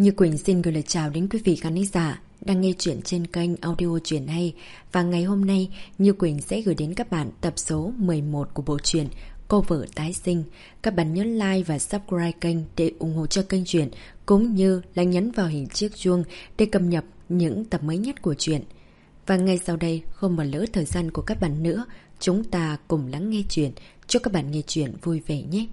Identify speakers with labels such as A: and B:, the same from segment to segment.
A: Như Quỳnh xin gửi lời chào đến quý vị khán giả đang nghe chuyện trên kênh audio Chuyện Hay. Và ngày hôm nay, Như Quỳnh sẽ gửi đến các bạn tập số 11 của bộ truyện Cô Vợ Tái Sinh. Các bạn nhớ like và subscribe kênh để ủng hộ cho kênh truyện, cũng như là nhấn vào hình chiếc chuông để cập nhật những tập mới nhất của truyện. Và ngay sau đây, không bỏ lỡ thời gian của các bạn nữa, chúng ta cùng lắng nghe chuyện. Chúc các bạn nghe chuyện vui vẻ nhé.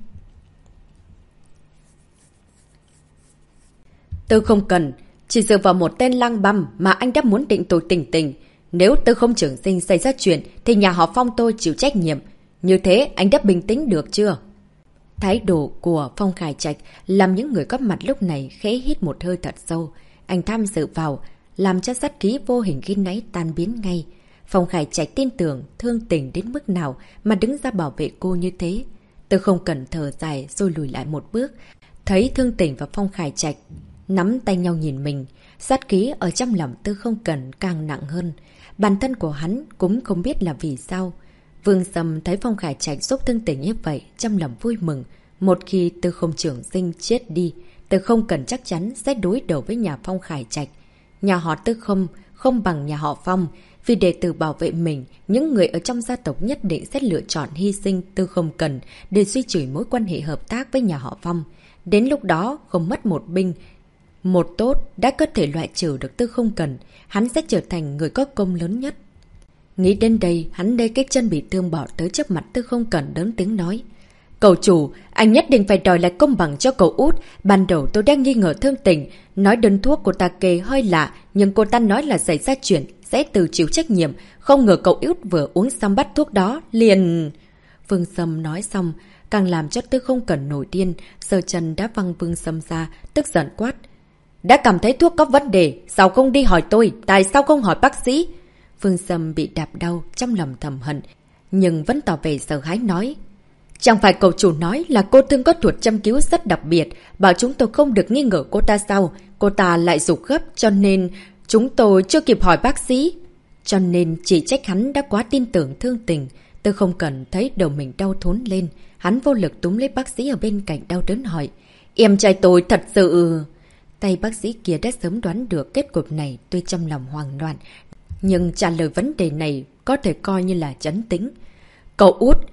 B: Tôi không cần, chỉ dựa vào một tên lang băm mà anh đã muốn định tội Tình Tình. Nếu tôi không trưởng sinh xảy ra chuyện thì nhà họ Phong tôi chịu trách nhiệm. Như thế anh đã bình tĩnh được chưa?
A: Thái độ của Phong Khải Trạch làm những người góp mặt lúc này khẽ hít một hơi thật sâu. Anh tham dự vào, làm cho sát khí vô hình khi nãy tan biến ngay. Phong Khải Trạch tin tưởng Thương Tình đến mức nào mà đứng ra bảo vệ cô như thế. Tôi không cần thở dài rồi lùi lại một bước. Thấy Thương Tình và Phong Khải Trạch nắm tay nhau nhìn mình, sát khí ở trong lòng Tư Không Cần càng nặng hơn. Bản thân của hắn cũng không biết là vì sao. Vương Sâm thấy Phong Khải Trạch giúp Thương Tình như vậy, trong lòng vui mừng. Một khi Tư Không Trường Sinh chết đi, Tư Không Cần chắc chắn sẽ đối đầu với nhà Phong Khải Trạch. Nhà họ Tư không bằng nhà họ Phong. Vì để tự bảo vệ mình, những người ở trong gia tộc nhất định sẽ lựa chọn hy sinh Tư Không Cần để duy trì mối quan hệ hợp tác với nhà họ Phong. Đến lúc đó, không mất một binh một tốt đã có thể loại trừ được Tư Không Cần, hắn sẽ trở thành người có công lớn nhất. Nghĩ đến đây, hắn đê cái chân bị thương bỏ tới trước mặt Tư Không Cần lớn tiếng nói. Cậu chủ, anh nhất định phải đòi lại công bằng cho cậu út. Ban đầu tôi đang nghi ngờ Thương Tình, nói đơn thuốc của ta kê hơi lạ, nhưng cô ta nói là xảy ra chuyện, sẽ tự chịu trách nhiệm. Không ngờ cậu út vừa uống xong bát thuốc đó, liền... Vương Sâm nói xong, càng làm cho Tư Không Cần nổi điên, giơ chân đá văng Vương Sâm ra, tức giận quát. Đã cảm thấy thuốc có vấn đề, sao không đi hỏi tôi, tại sao không hỏi bác sĩ? Vương Sâm bị đạp đau, trong lòng thầm hận, nhưng vẫn tỏ vẻ sợ hãi nói. Chẳng phải cậu chủ nói là cô Thương có thuật châm cứu rất đặc biệt, bảo chúng tôi không được nghi ngờ cô ta sao? Cô ta lại dục gấp, cho nên chúng tôi chưa kịp hỏi bác sĩ. Cho nên chỉ trách hắn đã quá tin tưởng Thương Tình. Tôi không cần thấy đầu mình đau thốn lên, hắn vô lực túm lấy bác sĩ ở bên cạnh đau đớn hỏi. Em trai tôi thật sự... Tay bác sĩ kia đã sớm đoán được kết cục này, tuy trong lòng hoang loạn, nhưng trả lời vấn đề này có thể coi như là trấn tĩnh. Cậu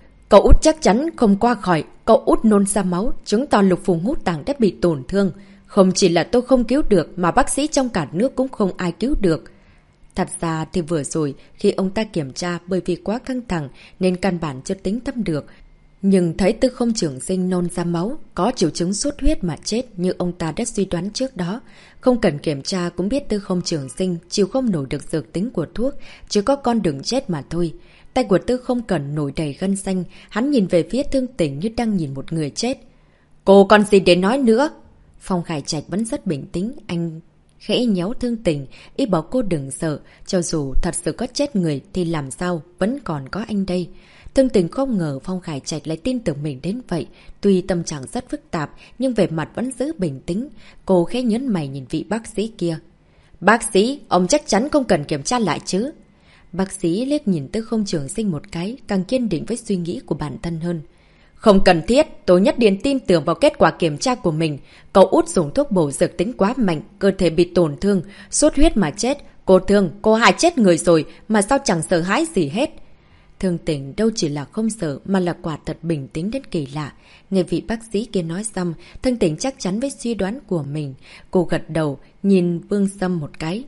A: út chắc chắn không qua khỏi, cậu út nôn ra máu, chứng tỏ lục phủ ngũ tạng đã bị tổn thương. Không chỉ là tôi không cứu được, mà bác sĩ trong cả nước cũng không ai cứu được. Thật ra thì vừa rồi, khi ông ta kiểm tra bởi vì quá căng thẳng nên căn bản chưa tính tâm được. Nhưng thấy Tư Không Trường Sinh nôn ra máu, có triệu chứng sốt huyết mà chết như ông ta đã suy đoán trước đó. Không cần kiểm tra cũng biết Tư Không Trường Sinh chịu không nổi được dược tính của thuốc, chỉ có con đường chết mà thôi. Tay của Tư Không Cần nổi đầy gân xanh, hắn nhìn về phía Thương Tình như đang nhìn một người chết. Cô còn gì để nói nữa? Phong Khải Trạch vẫn rất bình tĩnh, anh khẽ nhéo Thương Tình, ý bảo cô đừng sợ, cho dù thật sự có chết người thì làm sao, vẫn còn có anh đây. Thương Tình không ngờ Phong Khải Trạch lại tin tưởng mình đến vậy. Tuy tâm trạng rất phức tạp, nhưng về mặt vẫn giữ bình tĩnh. Cô khẽ nhấn mày nhìn vị bác sĩ kia. Bác sĩ, ông chắc chắn không cần kiểm tra lại chứ? Bác sĩ liếc nhìn Tư Không Trường Sinh một cái, càng kiên định với suy nghĩ của bản thân hơn. Không cần thiết, tôi nhất định tin tưởng vào kết quả kiểm tra của mình. Cậu út dùng thuốc bổ dược tính quá mạnh, cơ thể bị tổn thương, sốt huyết mà chết. Cô Thương, cô hại chết người rồi, mà sao chẳng sợ hãi gì hết? Thương Tình đâu chỉ là không sợ mà là quả thật bình tĩnh đến kỳ lạ. Nghe vị bác sĩ kia nói xong, Thương Tình chắc chắn với suy đoán của mình. Cô gật đầu, nhìn Vương Sâm một cái.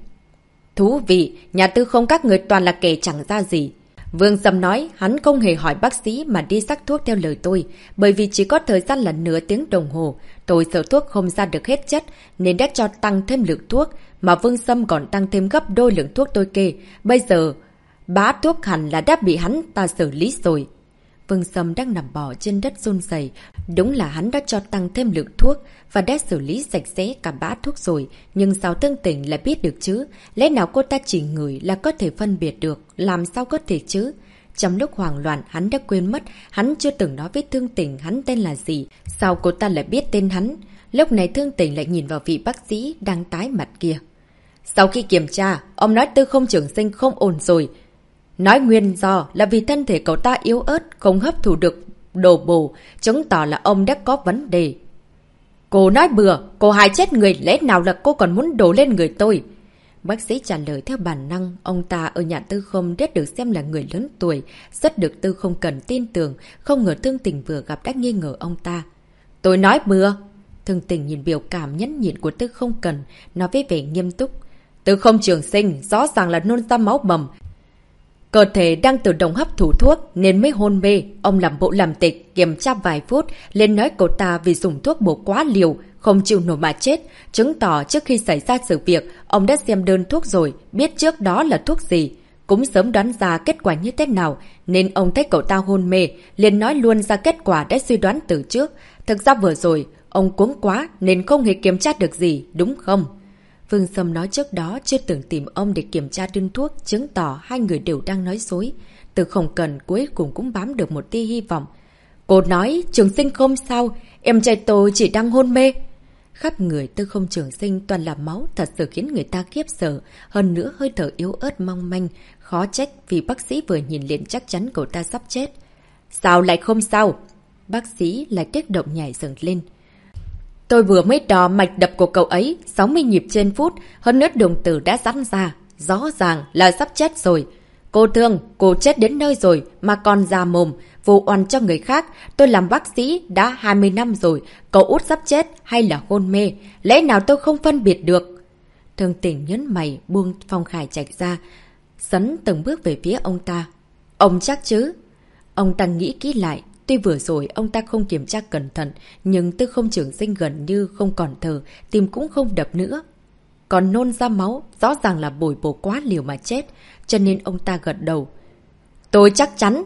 A: Thú vị, nhà Tư Không các người toàn là kẻ chẳng ra gì. Vương Sâm nói hắn không hề hỏi bác sĩ mà đi sắc thuốc theo lời tôi, bởi vì chỉ có thời gian là nửa tiếng đồng hồ. Tôi sợ thuốc không ra được hết chất nên đã cho tăng thêm lượng thuốc, mà Vương Sâm còn tăng thêm gấp đôi lượng thuốc tôi kê. Bây giờ bá thuốc hẳn là đã bị hắn ta xử lý rồi. Vương Sâm đang nằm bò trên đất run rẩy. Đúng là hắn đã cho tăng thêm lượng thuốc và đã xử lý sạch sẽ cả bã thuốc rồi. Nhưng sao Thương Tình lại biết được chứ? Lẽ nào cô ta chỉ ngửi là có thể phân biệt được? Làm sao có thể chứ? Trong lúc hoảng loạn hắn đã quên mất. Hắn chưa từng nói với Thương Tình hắn tên là gì. Sao cô ta lại biết tên hắn? Lúc này Thương Tình lại nhìn vào vị bác sĩ đang tái mặt kia. Sau khi kiểm tra, ông nói Tư Không Trường Sinh không ổn rồi. Nói nguyên do là vì thân thể cậu ta yếu ớt, không hấp thụ được đồ bổ, chứng tỏ là ông đã có vấn đề.
B: Cô nói bừa, cô hại chết người, lẽ nào là cô còn muốn đổ lên người tôi? Bác sĩ trả lời theo bản năng, ông ta ở nhà Tư Không rất được xem là người lớn tuổi, rất được Tư Không Cần tin tưởng, không ngờ Thương Tình vừa gặp đã nghi ngờ ông ta. Tôi nói bừa. Thương Tình nhìn biểu cảm nhẫn nhịn của Tư Không Cần, nói với vẻ nghiêm túc. Tư Không Trường Sinh, rõ ràng là nôn ra máu mầm. Cơ thể đang tự động hấp thụ thuốc nên mới hôn mê. Ông làm bộ làm tịch, kiểm tra vài phút, lên nói cậu ta vì dùng thuốc bổ quá liều, không chịu nổi mà chết. Chứng tỏ trước khi xảy ra sự việc, ông đã xem đơn thuốc rồi, biết trước đó là thuốc gì. Cũng sớm đoán ra kết quả như thế nào, nên ông thấy cậu ta hôn mê, liền nói luôn ra kết quả đã suy đoán từ trước. Thực ra vừa rồi, ông cuống quá nên không hề kiểm tra được gì, đúng không? Vương Sâm nói trước đó chưa từng tìm ông để kiểm tra đơn thuốc, chứng tỏ hai người đều đang nói dối. Từ Không Cần cuối cùng cũng bám được một tia hy vọng. Cô nói, Trường Sinh không sao, em trai tôi chỉ đang hôn mê. Khắp người Tư Không Trường Sinh toàn là máu, thật sự khiến người ta khiếp sợ. Hơn nữa hơi thở yếu ớt mong manh, khó trách vì bác sĩ vừa nhìn liền chắc chắn cậu ta sắp chết. Sao lại không sao? Bác sĩ lại kích động nhảy dựng lên. Tôi vừa mới đo mạch đập của cậu ấy, 60 nhịp trên phút, hơn nữa đồng tử đã giãn ra. Rõ ràng là sắp chết rồi. Cô Thương, cô chết đến nơi rồi mà còn già mồm, vu oan cho người khác. Tôi làm bác sĩ đã 20 năm rồi, cậu út sắp chết hay là hôn mê, lẽ nào tôi không phân biệt được? Thương Tình nhấn mày buông Phong Khải Trạch ra, sấn từng bước về phía ông ta. Ông chắc chứ? Ông ta nghĩ kỹ lại. Tuy vừa rồi ông ta không kiểm tra cẩn thận, nhưng Tư Không Trường Sinh gần như không còn thở, tim cũng không đập nữa. Còn nôn ra máu, rõ ràng là bồi bổ quá liều mà chết, cho nên ông ta gật đầu. Tôi chắc chắn.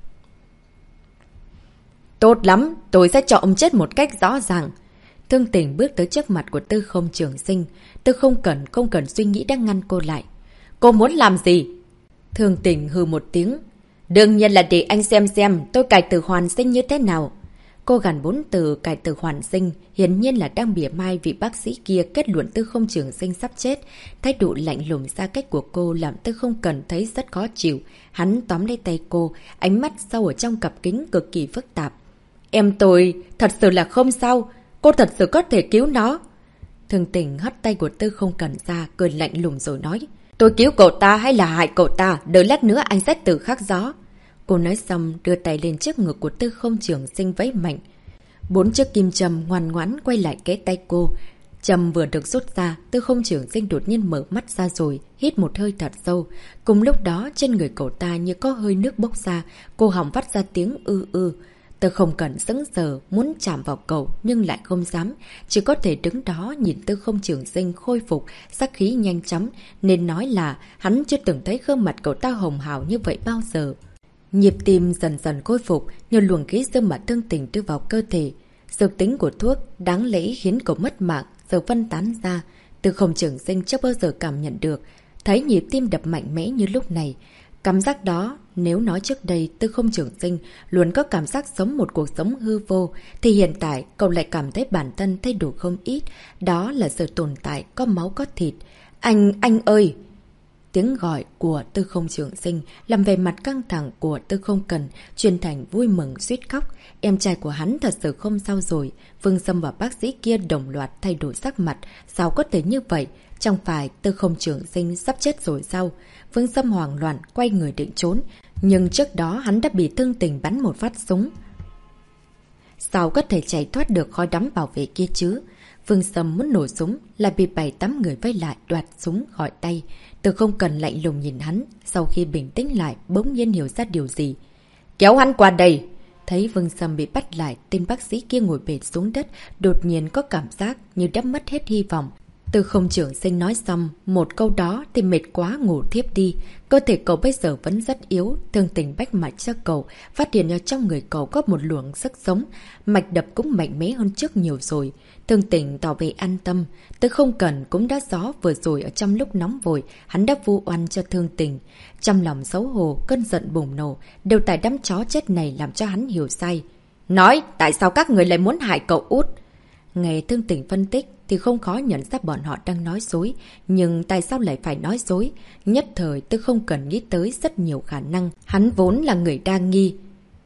B: Tốt lắm, tôi sẽ cho ông chết một cách rõ ràng. Thương Tình bước tới trước mặt của Tư Không Trường Sinh. Tư không cần suy nghĩ đã ngăn cô lại. Cô muốn làm gì? Thương Tình hừ một tiếng. Đương nhiên là để anh xem tôi cải tử hoàn sinh như thế nào. Cô gằn 4 từ cải tử hoàn sinh, hiển nhiên là đang mỉa mai vị bác sĩ kia kết luận Tư Không Trường Sinh sắp chết. Thái độ lạnh lùng xa cách của cô làm Tư Không Cần thấy rất khó chịu. Hắn tóm lấy tay cô, ánh mắt sâu ở trong cặp kính cực kỳ phức tạp. Em tôi thật sự là không sao, cô thật sự có thể cứu nó. Thương Tình hất tay của Tư Không Cần ra, cười lạnh lùng rồi nói. Tôi cứu cậu ta hay là hại cậu ta, đợi lát nữa anh sẽ tự khắc gió. Cô nói xong đưa tay lên trước ngực của Tư Không Trường Sinh vẫy mạnh. 4 chiếc kim châm ngoan ngoãn quay lại kế tay cô. Châm vừa được rút ra, Tư Không Trường Sinh đột nhiên mở mắt ra rồi, hít một hơi thật sâu. Cùng lúc đó trên người cậu ta như có hơi nước bốc ra, cô họng vắt ra tiếng ư ư. Tư Không Cần sững sờ muốn chạm vào cậu nhưng lại không dám, chỉ có thể đứng đó nhìn Tư Không Trường Sinh khôi phục, sắc khí nhanh chóng, nên nói là hắn chưa từng thấy gương mặt cậu ta hồng hào như vậy bao giờ. Nhịp tim dần dần khôi phục, nhiều luồng khí dương mà Thương Tình đưa vào cơ thể. Dược tính của thuốc đáng lẽ khiến cậu mất mạng giờ phân tán ra. Tư Không Trường Sinh chưa bao giờ cảm nhận được, thấy nhịp tim đập mạnh mẽ như lúc này. Cảm giác đó, nếu nói trước đây Tư Không Trường Sinh luôn có cảm giác sống một cuộc sống hư vô, thì hiện tại cậu lại cảm thấy bản thân thay đổi không ít. Đó là sự tồn tại có máu có thịt. Anh ơi! Tiếng gọi của Tư Không Trường Sinh làm về mặt căng thẳng của Tư Không Cần chuyển thành vui mừng suýt khóc. Em trai của hắn thật sự không sao rồi. Vương Sâm và bác sĩ kia đồng loạt thay đổi sắc mặt. Sao có thể như vậy? Chẳng phải Tư Không Trường Sinh sắp chết rồi sao? Vương Sâm hoảng loạn quay người định trốn, nhưng trước đó hắn đã bị Thương Tình bắn một phát súng. Sao có thể chạy thoát được khói đám bảo vệ kia chứ? Vương Sâm muốn nổ súng, lại bị 7-8 người vây lại đoạt súng khỏi tay. Tư Không Cần lạnh lùng nhìn hắn, sau khi bình tĩnh lại bỗng nhiên hiểu ra điều gì. Kéo hắn qua đây! Thấy Vương Sâm bị bắt lại, tên bác sĩ kia ngồi bệt xuống đất, đột nhiên có cảm giác như đã mất hết hy vọng. Tư Không Trường Sinh nói xong một câu đó thì mệt quá ngủ thiếp đi. Cơ thể cậu bây giờ vẫn rất yếu, Thương Tình bách mạch cho cậu, phát hiện ở trong người cậu có một luồng sức sống, mạch đập cũng mạnh mẽ hơn trước nhiều rồi. Thương Tình tỏ vẻ an tâm. Tư Không Cần cũng đã rõ vừa rồi ở trong lúc nóng vội, hắn đã vu oan cho Thương Tình. Trong lòng xấu hổ, cơn giận bùng nổ, đều tại đám chó chết này làm cho hắn hiểu sai. Nói, tại sao các người lại muốn hại cậu út? Nghe Thương Tình phân tích thì không khó nhận ra bọn họ đang nói dối, nhưng tại sao lại phải nói dối? Nhất thời Tư Không Cần nghĩ tới rất nhiều khả năng, hắn vốn là người đa nghi.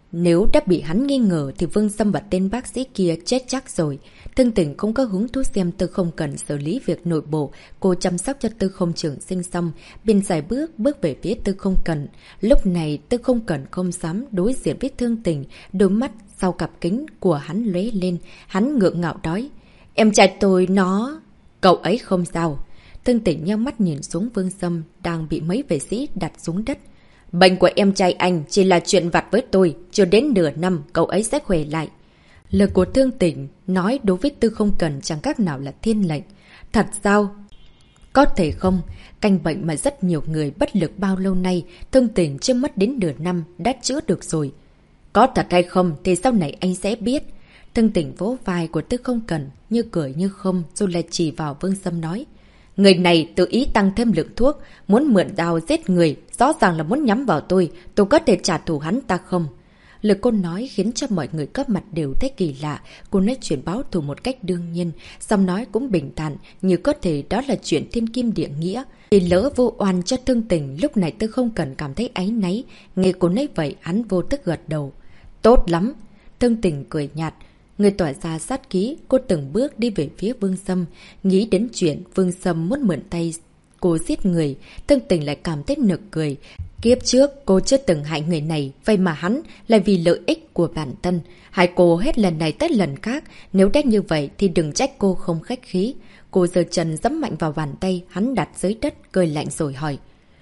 A: Nếu đã bị hắn nghi ngờ thì Vương Sâm và tên bác sĩ kia chết chắc rồi. Thương Tình không có hứng thú xem Tư Không Cần xử lý việc nội bộ. Cô chăm sóc cho Tư Không Trường Sinh xong, biên dài bước về phía Tư Không Cần. Lúc này Tư Không Cần không dám đối diện với Thương Tình, đôi mắt sau cặp kính của hắn lóe lên. Hắn ngượng ngạo nói: "Em trai tôi nó..." "Cậu ấy không sao." Thương Tình nheo mắt nhìn xuống Vương Sâm đang bị mấy vệ sĩ đặt xuống đất. "Bệnh của em trai anh chỉ là chuyện vặt với tôi, chưa đến nửa năm cậu ấy sẽ khỏe lại." Lời của Thương Tình nói đối với Tư Không Cần chẳng khác nào là thiên lệnh. Thật sao? Có thể không? Canh bệnh mà rất nhiều người bất lực bao lâu nay, Thương Tình chưa mất đến nửa năm đã chữa được rồi. Có thật hay không thì sau này anh sẽ biết. Thương Tình vỗ vai của Tư Không Cần như cười như không, rồi lại chỉ vào Vương Sâm nói: "Người này tự ý tăng thêm lượng thuốc, muốn mượn đao giết người, rõ ràng là muốn nhắm vào tôi có thể trả thù hắn ta không?" Lời cô nói khiến cho mọi người cấp mặt đều thấy kỳ lạ. Cô nói chuyện báo thù một cách đương nhiên, xong nói cũng bình thản, như có thể đó là chuyện thiên kim địa nghĩa. Thì lỡ vô oan cho Thương Tình, lúc này Tư Không Cần cảm thấy áy náy. Nghe cô nói vậy, hắn vô thức gật đầu. "Tốt lắm." Thương Tình cười nhạt. Người tỏa ra sát khí, cô từng bước đi về phía Vương Sâm. Nghĩ đến chuyện Vương Sâm muốn mượn tay cô giết người, Thương Tình lại cảm thấy nực cười. Kiếp trước cô chưa từng hại người này, vậy mà hắn lại vì lợi ích của bản thân hại cô hết lần này tới lần khác. Nếu đã như vậy thì đừng trách cô không khách khí. Cô giơ chân giẫm mạnh vào bàn tay hắn đặt dưới đất, cười lạnh rồi hỏi: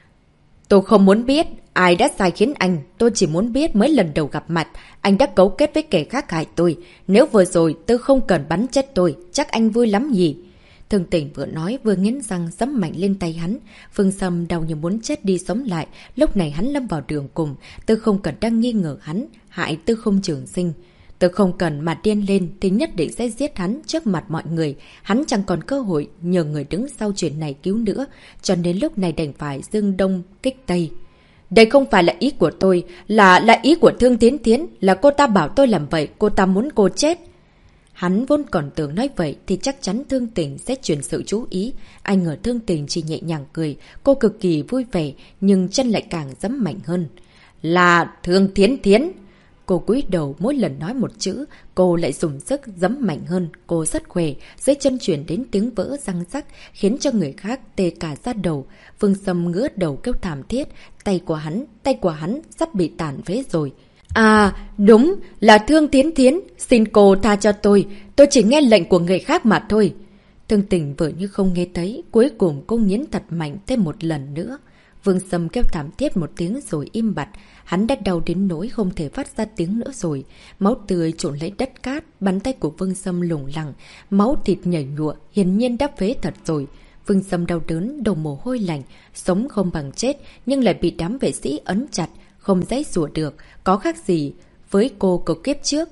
A: "Tôi không muốn biết ai đã sai khiến anh, tôi chỉ muốn biết mấy lần đầu gặp mặt anh đã cấu kết với kẻ khác hại tôi. Nếu vừa rồi tôi không cần bắn chết tôi, chắc anh vui lắm nhỉ?" Thương Tình vừa nói vừa nghiến răng giẫm mạnh lên tay hắn. Vương Sâm đau như muốn chết đi sống lại. Lúc này hắn lâm vào đường cùng. Tư Không Cần đang nghi ngờ hắn hại Tư Không Trường Sinh. Tư Không Cần mà điên lên thì nhất định sẽ giết hắn trước mặt mọi người. Hắn chẳng còn cơ hội nhờ người đứng sau chuyện này cứu nữa, cho nên lúc này đành phải dương đông kích tây. "Đây không phải là ý của tôi, là ý của Thương Tiến Tiến, là cô ta bảo tôi làm vậy, cô ta muốn cô chết." Hắn vốn còn tưởng nói vậy thì chắc chắn Thương Tình sẽ chuyển sự chú ý. Ai ngờ Thương Tình chỉ nhẹ nhàng cười. Cô cực kỳ vui vẻ, nhưng chân lại càng giẫm mạnh hơn. "Là Thương Thiến Thiến." Cô cúi đầu, mỗi lần nói một chữ, cô lại dùng sức giẫm mạnh hơn. Cô rất khỏe, dưới chân chuyển đến tiếng vỡ răng rắc, khiến cho người khác tê cả da đầu. Vương Sâm ngửa đầu kêu thảm thiết. Tay của hắn sắp bị tàn phế rồi. "À, đúng, là Thương Thiến Thiến, xin cô tha cho tôi chỉ nghe lệnh của người khác mà thôi." Thương Tình vừa như không nghe thấy, cuối cùng cô nghiến thật mạnh thêm một lần nữa. Vương Sâm kêu thảm thiết một tiếng rồi im bặt. Hắn đã đau đến nỗi không thể phát ra tiếng nữa rồi. Máu tươi trộn lấy đất cát, bàn tay của Vương Sâm lủng lẳng, máu thịt nhảy nhụa, hiển nhiên đã phế thật rồi. Vương Sâm đau đớn, đầu mồ hôi lạnh, sống không bằng chết, nhưng lại bị đám vệ sĩ ấn chặt, không giãy giụa được, có khác gì với cô của kiếp trước.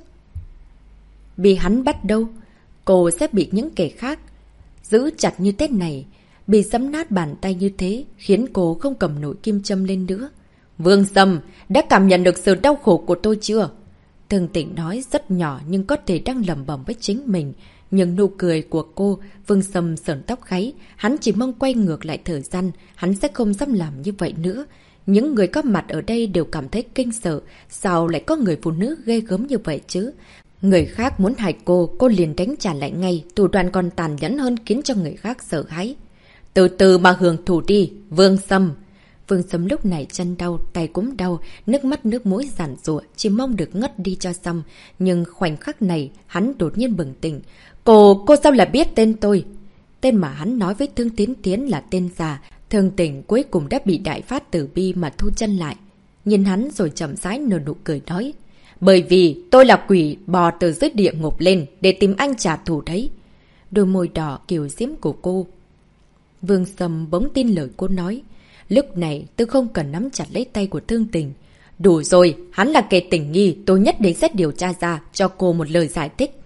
A: Bị hắn bắt đâu, cô sẽ bị những kẻ khác giữ chặt như thế này. Bị giẫm nát bàn tay như thế khiến cô không cầm nổi kim châm lên nữa. "Vương Sâm, đã cảm nhận được sự đau khổ của tôi chưa?" Thương Tình nói rất nhỏ nhưng có thể đang lẩm bẩm với chính mình. Nhưng nụ cười của cô, Vương Sâm sởn tóc gáy. Hắn chỉ mong quay ngược lại thời gian, hắn sẽ không dám làm như vậy nữa. Những người có mặt ở đây đều cảm thấy kinh sợ. Sao lại có người phụ nữ ghê gớm như vậy chứ? Người khác muốn hại cô liền đánh trả lại ngay. Thủ đoạn còn tàn nhẫn hơn khiến cho người khác sợ hãi. "Từ từ mà hưởng thụ đi, Vương Sâm." Vương Sâm lúc này chân đau, tay cũng đau, nước mắt nước mũi giản giụa, chỉ mong được ngất đi cho xong. Nhưng khoảnh khắc này, hắn đột nhiên bừng tỉnh. Cô sao lại biết tên tôi?" Tên mà hắn nói với Thương Tiến Tiến là tên già. Thương Tình cuối cùng đã bị đại phát tử bi mà thu chân lại. Nhìn hắn rồi chậm rãi nở nụ cười nói: "Bởi vì tôi là quỷ bò từ dưới địa ngục lên để tìm anh trả thù đấy." Đôi môi đỏ kiều diễm của cô. Vương Sâm bỗng tin lời cô nói. Lúc này tôi không cần nắm chặt lấy tay của Thương Tình. "Đủ rồi, hắn là kẻ tình nghi, tôi nhất định sẽ điều tra ra, cho cô một lời giải thích."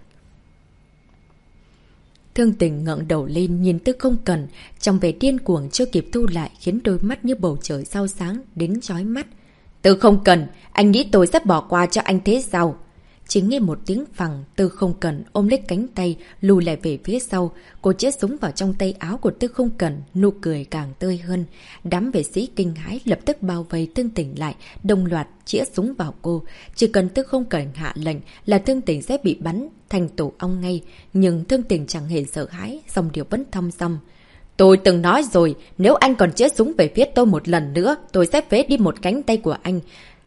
A: Thương Tình ngẩng đầu lên nhìn Tư Không Cần, trong vẻ điên cuồng chưa kịp thu lại khiến đôi mắt như bầu trời sao sáng đến chói mắt. "Tư Không Cần, anh nghĩ tôi sẽ bỏ qua cho anh thế sao?" Chỉ nghe một tiếng phẳng, Tư Không Cần ôm lấy cánh tay, lùi lại về phía sau. Cô chĩa súng vào trong tay áo của Tư Không Cần, nụ cười càng tươi hơn. Đám vệ sĩ kinh hãi lập tức bao vây Thương Tỉnh lại, đồng loạt chĩa súng vào cô. Chỉ cần Tư Không Cần hạ lệnh là Thương Tỉnh sẽ bị bắn thành tổ ong ngay. Nhưng Thương Tỉnh chẳng hề sợ hãi, dòng điệu vẫn thong dong. Tôi từng nói rồi, nếu anh còn chĩa súng về phía tôi một lần nữa, tôi sẽ phế đi một cánh tay của anh.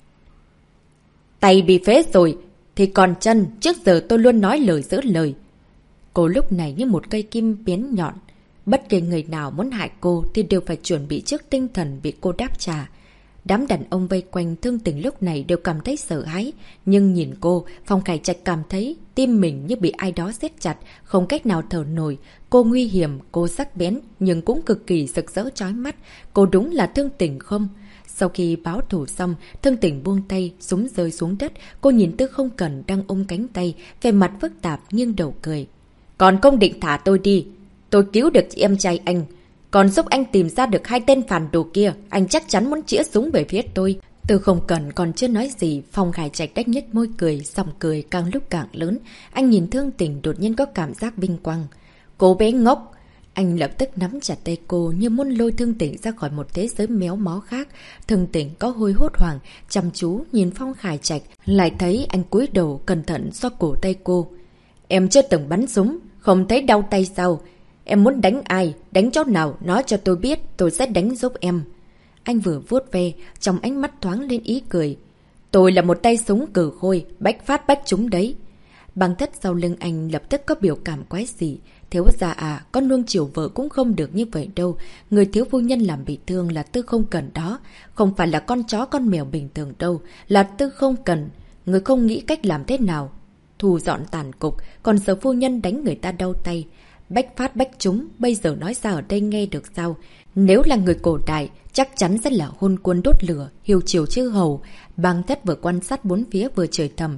A: Tay bị phế rồi, thì còn chân, trước giờ tôi luôn nói lời giữ lời. Cô lúc này như một cây kim bén nhọn. Bất kỳ người nào muốn hại cô thì đều phải chuẩn bị trước tinh thần bị cô đáp trả. Đám đàn ông vây quanh Thương Tỉnh lúc này đều cảm thấy sợ hãi. Nhưng nhìn cô, Phong Khải Trạch cảm thấy tim mình như bị ai đó siết chặt, không cách nào thở nổi. Cô nguy hiểm, cô sắc bén, nhưng cũng cực kỳ rực rỡ chói mắt. Cô đúng là Thương Tỉnh không? Sau khi báo thủ xong, Thương Tỉnh buông tay, súng rơi xuống đất. Cô nhìn Tư Không Cần đang ôm cánh tay, vẻ mặt phức tạp nghiêng đầu cười. Còn không định thả tôi đi. Tôi cứu được chị em trai anh. Còn giúp anh tìm ra được 2 tên phản đồ kia, anh chắc chắn muốn chĩa súng về phía tôi. Tư Không Cần còn chưa nói gì, Phong Khải Trạch đách nhếch môi cười, giọng cười càng lúc càng lớn. Anh nhìn Thương Tỉnh đột nhiên có cảm giác vinh quang. Cô bé ngốc! Anh lập tức nắm chặt tay cô như muốn lôi Thương Tỉnh ra khỏi một thế giới méo mó khác. Thương Tỉnh có hơi hốt hoảng, chăm chú nhìn Phong Khải Trạch, lại thấy anh cúi đầu cẩn thận xoa cổ tay cô. Em chưa từng bắn súng, không thấy đau tay sao? Em muốn đánh ai, đánh chỗ nào, nói cho tôi biết, tôi sẽ đánh giúp em. Anh vừa vuốt ve, trong ánh mắt thoáng lên ý cười. Tôi là một tay súng cừ khôi, bách phát bách trúng đấy. Băng Thất sau lưng anh lập tức có biểu cảm quái dị. Thiếu gia à, con nuông chiều vợ cũng không được như vậy đâu. Người thiếu phu nhân làm bị thương là Tư Không Cần đó. Không phải là con chó con mèo bình thường đâu, là Tư Không Cần. Người không nghĩ cách làm thế nào. Thù dọn tàn cục, còn giờ phu nhân đánh người ta đau tay. Bách phát bách trúng, bây giờ nói ra ở đây nghe được sao? Nếu là người cổ đại, chắc chắn sẽ là hôn quân đốt lửa, hiêu chiều chư hầu. Băng Thất vừa quan sát bốn phía vừa chửi thầm.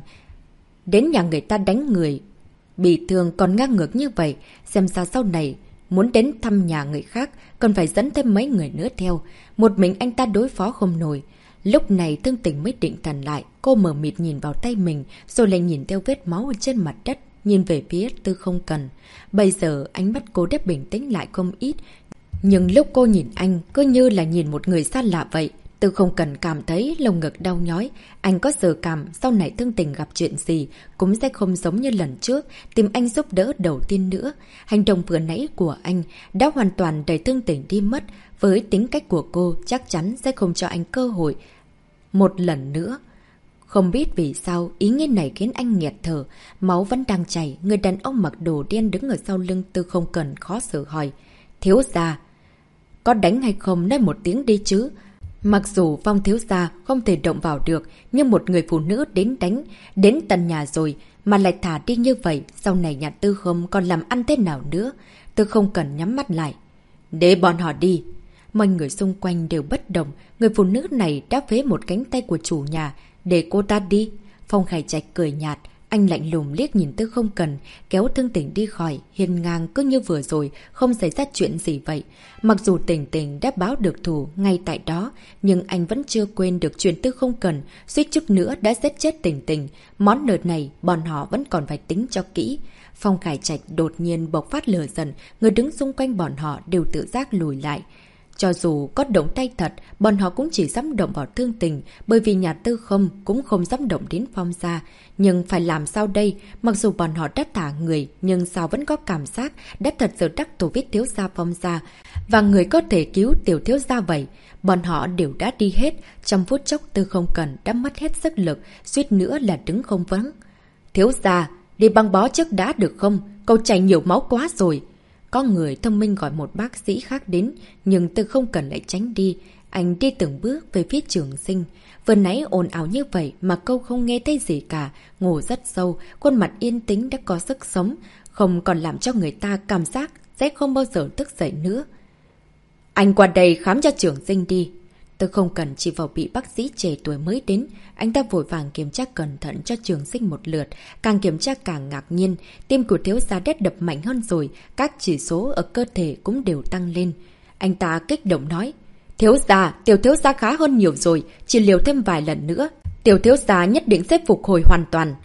A: Đến nhà người ta đánh người bị thương còn ngang ngược như vậy, xem ra sau này muốn đến thăm nhà người khác còn phải dẫn thêm mấy người nữa theo. Một mình anh ta đối phó không nổi. Lúc này Thương Tỉnh mới định thần lại, cô mờ mịt nhìn vào tay mình, rồi lại nhìn theo vết máu ở trên mặt đất, nhìn về phía Tư Không Cần. Bây giờ ánh mắt cô đã bình tĩnh lại không ít, nhưng lúc cô nhìn anh cứ như là nhìn một người xa lạ vậy. Tư Không Cần cảm thấy lồng ngực đau nhói. Anh có dự cảm sau này Thương Tỉnh gặp chuyện gì cũng sẽ không giống như lần trước, tìm anh giúp đỡ đầu tiên nữa. Hành động vừa nãy của anh đã hoàn toàn đẩy Thương Tỉnh đi mất. Với tính cách của cô chắc chắn sẽ không cho anh cơ hội một lần nữa. Không biết vì sao ý nghĩ này khiến anh nghẹt thở. Máu vẫn đang chảy. Người đàn ông mặc đồ đen đứng ở sau lưng Tư Không Cần khó xử hỏi. Thiếu gia, có đánh hay không nói một tiếng đi chứ? Mặc dù Phong thiếu gia không thể động vào được, nhưng một người phụ nữ đến đánh, đến tận nhà rồi mà lại thả đi như vậy, sau này nhà Tư Không còn làm ăn thế nào nữa? Tư Không Cần nhắm mắt lại. Để bọn họ đi. Mọi người xung quanh đều bất động. Người phụ nữ này đã phế một cánh tay của chủ nhà. Để cô ta đi. Phong Khải Trạch cười nhạt. Anh lạnh lùng liếc nhìn Tư Không Cần, kéo Thương Tỉnh đi khỏi, hiên ngang cứ như vừa rồi, không xảy ra chuyện gì vậy. Mặc dù Tỉnh Tỉnh đã báo được thù ngay tại đó, nhưng anh vẫn chưa quên được chuyện Tư Không Cần, suýt chút nữa đã giết chết Tỉnh Tỉnh. Món nợ này, bọn họ vẫn còn phải tính cho kỹ. Phong Khải Trạch đột nhiên bộc phát lửa giận, người đứng xung quanh bọn họ đều tự giác lùi lại. Cho dù có động tay thật, bọn họ cũng chỉ dám động vào Thương Tình, bởi vì nhà Tư Không cũng không dám động đến Phong gia. Nhưng phải làm sao đây? Mặc dù bọn họ đã thả người, nhưng sao vẫn có cảm giác đã thật sự đắc tổ với thiếu gia Phong gia, và người có thể cứu tiểu thiếu gia vậy. Bọn họ đều đã đi hết, trong phút chốc Tư Không Cần đã mất hết sức lực, suýt nữa là đứng không vững. Thiếu gia, đi băng bó trước đã được không? Cậu chảy nhiều máu quá rồi. Có người thông minh gọi một bác sĩ khác đến, nhưng Tư Không Cần lại tránh đi. Anh đi từng bước về phía Trường Sinh. Vừa nãy ồn ào như vậy mà câu không nghe thấy gì cả, ngủ rất sâu, khuôn mặt yên tĩnh đã có sức sống, không còn làm cho người ta cảm giác sẽ không bao giờ thức dậy nữa. Anh qua đây khám cho Trường Sinh đi. Tư Không Cần chỉ vào bị bác sĩ trẻ tuổi mới đến, anh ta vội vàng kiểm tra cẩn thận cho Trường Sinh một lượt, càng kiểm tra càng ngạc nhiên, tim của thiếu gia đét đập mạnh hơn rồi, các chỉ số ở cơ thể cũng đều tăng lên. Anh ta kích động nói, thiếu gia, tiểu thiếu gia khá hơn nhiều rồi, chỉ liều thêm vài lần nữa, tiểu thiếu gia nhất định sẽ phục hồi hoàn toàn.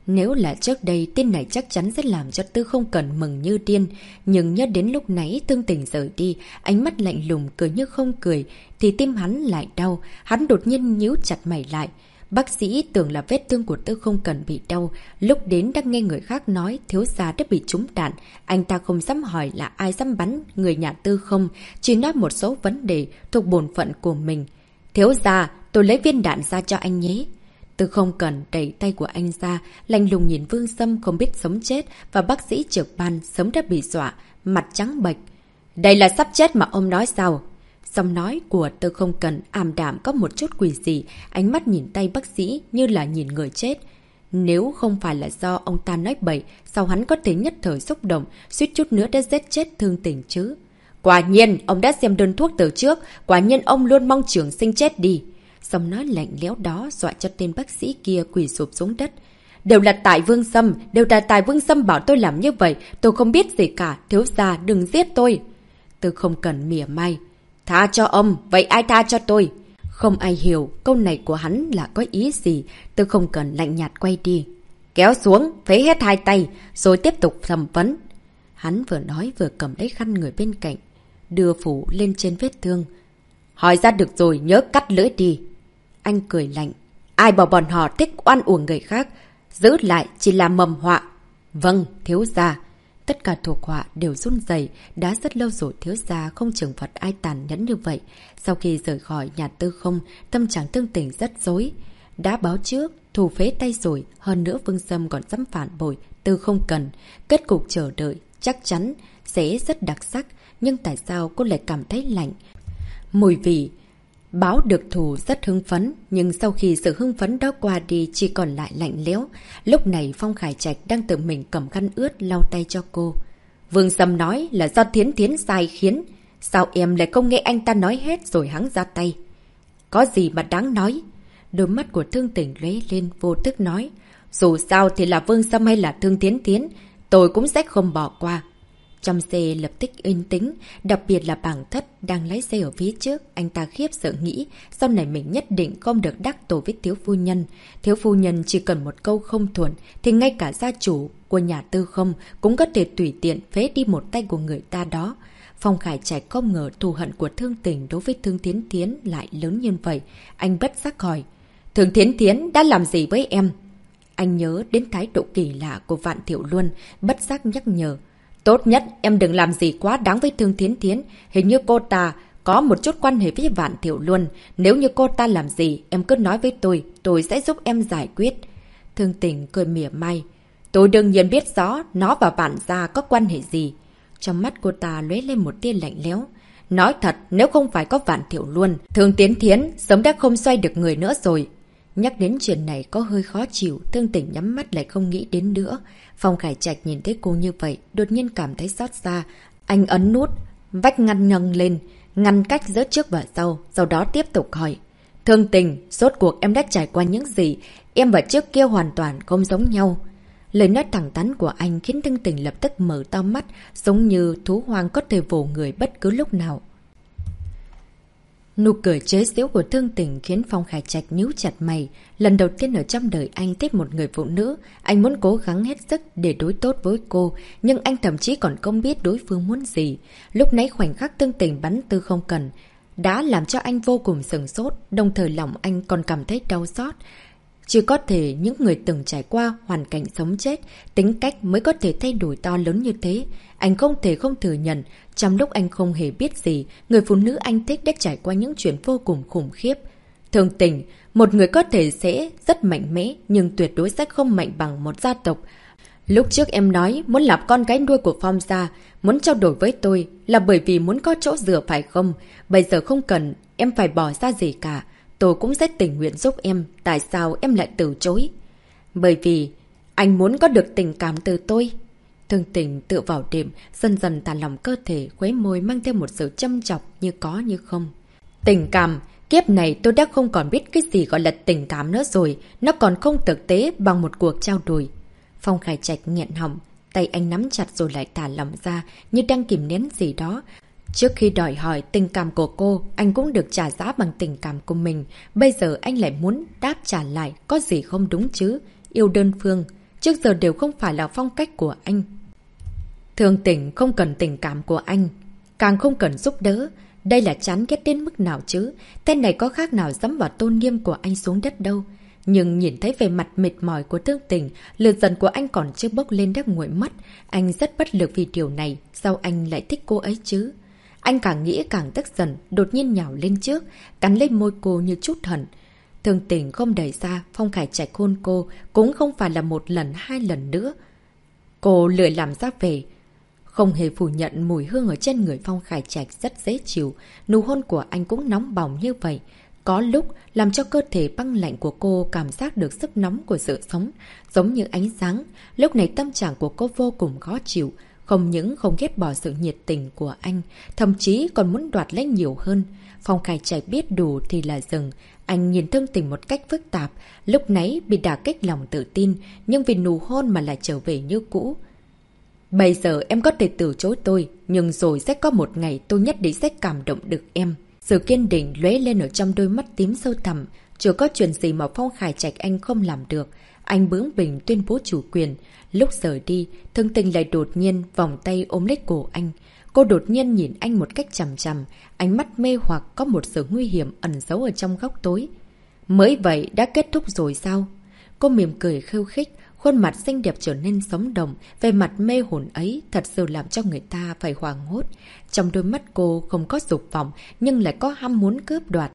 A: Nếu là trước đây, tin này chắc chắn sẽ làm cho Tư Không Cần mừng như điên. Nhưng nhớ đến lúc nãy Thương Tình rời đi, ánh mắt lạnh lùng cười như không cười, thì tim hắn lại đau. Hắn đột nhiên nhíu chặt mày lại. Bác sĩ tưởng là vết thương của Tư Không Cần bị đau. Lúc đến đang nghe người khác nói thiếu gia đã bị trúng đạn. Anh ta không dám hỏi là ai dám bắn người nhà Tư không, chỉ nói một số vấn đề thuộc bổn phận của mình. Thiếu gia, tôi lấy viên đạn ra cho anh nhé. Tư Không Cần đẩy tay của anh ra, lạnh lùng nhìn Vương Sâm không biết sống chết và bác sĩ trực ban sớm đã bị dọa, mặt trắng bệch. Đây là sắp chết mà ông nói sao? Giọng nói của Tư Không Cần ảm đạm có một chút quỷ dị, ánh mắt nhìn tay bác sĩ như là nhìn người chết. Nếu không phải là do ông ta nói bậy, sao hắn có thể nhất thời xúc động, suýt chút nữa đã giết chết Thương Tình chứ? Quả nhiên, ông đã xem đơn thuốc từ trước, quả nhiên ông luôn mong Trường Sinh chết đi. Giọng nói lạnh lẽo đó dọa cho tên bác sĩ kia quỳ sụp xuống đất. Đều là tại Vương Sâm, đều là tại Vương Sâm bảo tôi làm như vậy, tôi không biết gì cả, thiếu gia đừng giết tôi. Tư Không Cần mỉa mai. Tha cho ông, vậy ai tha cho tôi? Không ai hiểu câu này của hắn là có ý gì. Tư Không Cần lạnh nhạt quay đi. Kéo xuống, phế hết hai tay, rồi tiếp tục thẩm vấn. Hắn vừa nói vừa cầm lấy khăn người bên cạnh, đưa phủ lên trên vết thương. Hỏi ra được rồi, nhớ cắt lưỡi đi. Anh cười lạnh. Ai bảo bọn họ thích oan uổng người khác, giữ lại chỉ là mầm họa. Vâng, thiếu gia. Tất cả thuộc họa đều run rẩy, đã rất lâu rồi thiếu gia không trừng phạt ai tàn nhẫn như vậy. Sau khi rời khỏi nhà Tư Không, tâm trạng Thương Tình rất rối. Đã báo trước, thù phế tay rồi, hơn nữa Vương Sâm còn dám phản bội Tư Không Cần. Kết cục chờ đợi chắc chắn sẽ rất đặc sắc, nhưng tại sao cô lại cảm thấy lạnh? Mùi vị báo được thù rất hưng phấn, nhưng sau khi sự hưng phấn đó qua đi chỉ còn lại lạnh lẽo. Lúc này Phong Khải Trạch đang tự mình cầm khăn ướt lau tay cho cô. Vương Sâm nói là do Thiến Thiến sai khiến. Sao em lại không nghe anh ta nói hết rồi hắn ra tay? Có gì mà đáng nói? Đôi mắt của Thương Tình lóe lên vô thức nói. Dù sao thì là Vương Sâm hay là Thương Thiến Thiến, tôi cũng sẽ không bỏ qua. Trong xe lập tức yên tĩnh, đặc biệt là Bàng Thất đang lái xe ở phía trước. Anh ta khiếp sợ nghĩ, sau này mình nhất định không được đắc tội với thiếu phu nhân. Thiếu phu nhân chỉ cần một câu không thuận, thì ngay cả gia chủ của nhà Tư Không cũng có thể tùy tiện phế đi một tay của người ta đó. Phong Khải Trạch không ngờ thù hận của Thương Tình đối với Thương Thiến Thiến lại lớn như vậy. Anh bất giác hỏi, Thương Thiến Thiến đã làm gì với em? Anh nhớ đến thái độ kỳ lạ của Vạn Thiệu Luân, bất giác nhắc nhở. Tốt nhất em đừng làm gì quá đáng với Thương Thiến Thiến. Hình như cô ta có một chút quan hệ với Vạn Thiệu Luân. Nếu như cô ta làm gì, em cứ nói với tôi sẽ giúp em giải quyết. Thương Tình cười mỉa mai. Tôi đương nhiên biết rõ nó và Vạn gia có quan hệ gì. Trong mắt cô ta lóe lên một tia lạnh lẽo. Nói thật, nếu không phải có Vạn Thiệu Luân, Thương Thiến Thiến sớm đã không xoay được người nữa rồi. Nhắc đến chuyện này có hơi khó chịu, Thương Tình nhắm mắt lại không nghĩ đến nữa. Phong Khải Trạch nhìn thấy cô như vậy, đột nhiên cảm thấy xót xa. Anh ấn nút, vách ngăn nâng lên, ngăn cách giữa trước và sau đó tiếp tục hỏi. Thương Tình, rốt cuộc em đã trải qua những gì? Em và trước kia hoàn toàn không giống nhau. Lời nói thẳng thắn của anh khiến Thương Tình lập tức mở to mắt, giống như thú hoang có thể vồ người bất cứ lúc nào. Nụ cười chế giễu của Thương Tình khiến Phong Khải Trạch nhíu chặt mày. Lần đầu tiên ở trong đời anh thích một người phụ nữ, anh muốn cố gắng hết sức để đối tốt với cô, nhưng anh thậm chí còn không biết đối phương muốn gì. Lúc nãy khoảnh khắc Thương Tình bắn Tư Không Cần đã làm cho anh vô cùng sửng sốt, đồng thời lòng anh còn cảm thấy đau xót. Chỉ có thể những người từng trải qua hoàn cảnh sống chết, tính cách mới có thể thay đổi to lớn như thế. Anh không thể không thừa nhận, trong lúc anh không hề biết gì, người phụ nữ anh thích đã trải qua những chuyện vô cùng khủng khiếp. Thương Tình, một người có thể sẽ rất mạnh mẽ, nhưng tuyệt đối sẽ không mạnh bằng một gia tộc. Lúc trước em nói muốn làm con gái nuôi của Phong gia, muốn trao đổi với tôi là bởi vì muốn có chỗ dựa phải không? Bây giờ không cần em phải bỏ ra gì cả. Tôi cũng rất tình nguyện giúp em, tại sao em lại từ chối? Bởi vì anh muốn có được tình cảm từ tôi. Thương Tình tựa vào đệm, dần dần tàn lòng cơ thể, khóe môi mang theo một sự châm chọc như có như không. Tình cảm, kiếp này tôi đã không còn biết cái gì gọi là tình cảm nữa rồi, nó còn không thực tế bằng một cuộc trao đổi. Phong Khải Trạch nghẹn họng, tay anh nắm chặt rồi lại thả lỏng ra, như đang kìm nén gì đó. Trước khi đòi hỏi tình cảm của cô, anh cũng được trả giá bằng tình cảm của mình. Bây giờ anh lại muốn đáp trả lại, có gì không đúng chứ? Yêu đơn phương, trước giờ đều không phải là phong cách của anh. Thương Tình không cần tình cảm của anh, càng không cần giúp đỡ. Đây là chán ghét đến mức nào chứ? Tên này có khác nào dẫm vào tôn nghiêm của anh xuống đất đâu. Nhưng nhìn thấy về mặt mệt mỏi của Thương Tình, lửa giận của anh còn chưa bốc lên đã nguội mất. Anh rất bất lực vì điều này, sao anh lại thích cô ấy chứ? Anh càng nghĩ càng tức giận, đột nhiên nhào lên trước, cắn lên môi cô như chút hận. Thương Tình không đẩy ra, Phong Khải Trạch hôn cô, cũng không phải là một lần hai lần nữa. Cô lười làm ra về, không hề phủ nhận mùi hương ở trên người Phong Khải Trạch rất dễ chịu, nụ hôn của anh cũng nóng bỏng như vậy. Có lúc làm cho cơ thể băng lạnh của cô cảm giác được sức nóng của sự sống, giống như ánh sáng. Lúc này tâm trạng của cô vô cùng khó chịu, không những không ghét bỏ sự nhiệt tình của anh, thậm chí còn muốn đoạt lấy nhiều hơn. Phong Khải Trạch biết đủ thì là dừng. Anh nhìn Thương Tình một cách phức tạp, lúc nãy bị đả kích lòng tự tin, nhưng vì nụ hôn mà lại trở về như cũ. Bây giờ em có thể từ chối tôi, nhưng rồi sẽ có một ngày tôi nhất định sẽ cảm động được em. Sự kiên định lóe lên ở trong đôi mắt tím sâu thẳm. Chưa có chuyện gì mà Phong Khải Trạch anh không làm được. Anh bướng bỉnh tuyên bố chủ quyền. Lúc rời đi, Thương Tình lại đột nhiên vòng tay ôm lấy cổ anh. Cô đột nhiên nhìn anh một cách chằm chằm, ánh mắt mê hoặc có một sự nguy hiểm ẩn giấu ở trong góc tối. Mới vậy đã kết thúc rồi sao? Cô mỉm cười khiêu khích, khuôn mặt xinh đẹp trở nên sống động, về mặt mê hồn ấy thật sự làm cho người ta phải hoảng hốt. Trong đôi mắt cô không có dục vọng, nhưng lại có ham muốn cướp đoạt.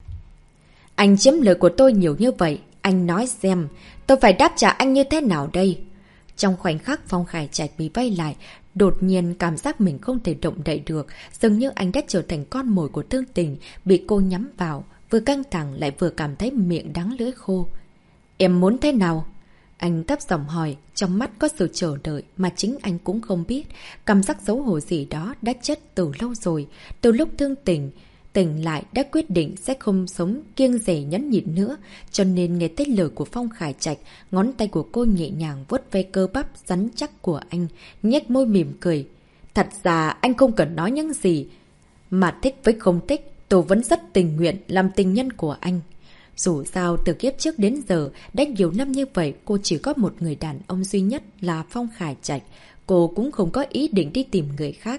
A: Anh chiếm lời của tôi nhiều như vậy, anh nói xem, tôi phải đáp trả anh như thế nào đây? Trong khoảnh khắc Phong Khải Trạch bị vây lại, đột nhiên cảm giác mình không thể động đậy được, dường như anh đã trở thành con mồi của Thương Tình, bị cô nhắm vào, vừa căng thẳng lại vừa cảm thấy miệng đắng lưỡi khô. Em muốn thế nào? Anh thấp giọng hỏi, trong mắt có sự chờ đợi mà chính anh cũng không biết. Cảm giác xấu hổ gì đó đã chết từ lâu rồi. Từ lúc Thương Tình tỉnh lại đã quyết định sẽ không sống kiêng dè nhẫn nhịn nữa. Cho nên nghe tới lời của Phong Khải Trạch, ngón tay của cô nhẹ nhàng vuốt ve cơ bắp rắn chắc của anh, nhếch môi mỉm cười. Thật ra anh không cần nói những gì. Mà thích với không thích, tôi vẫn rất tình nguyện làm tình nhân của anh. Dù sao từ kiếp trước đến giờ, đã nhiều năm như vậy cô chỉ có một người đàn ông duy nhất là Phong Khải Trạch. Cô cũng không có ý định đi tìm người khác.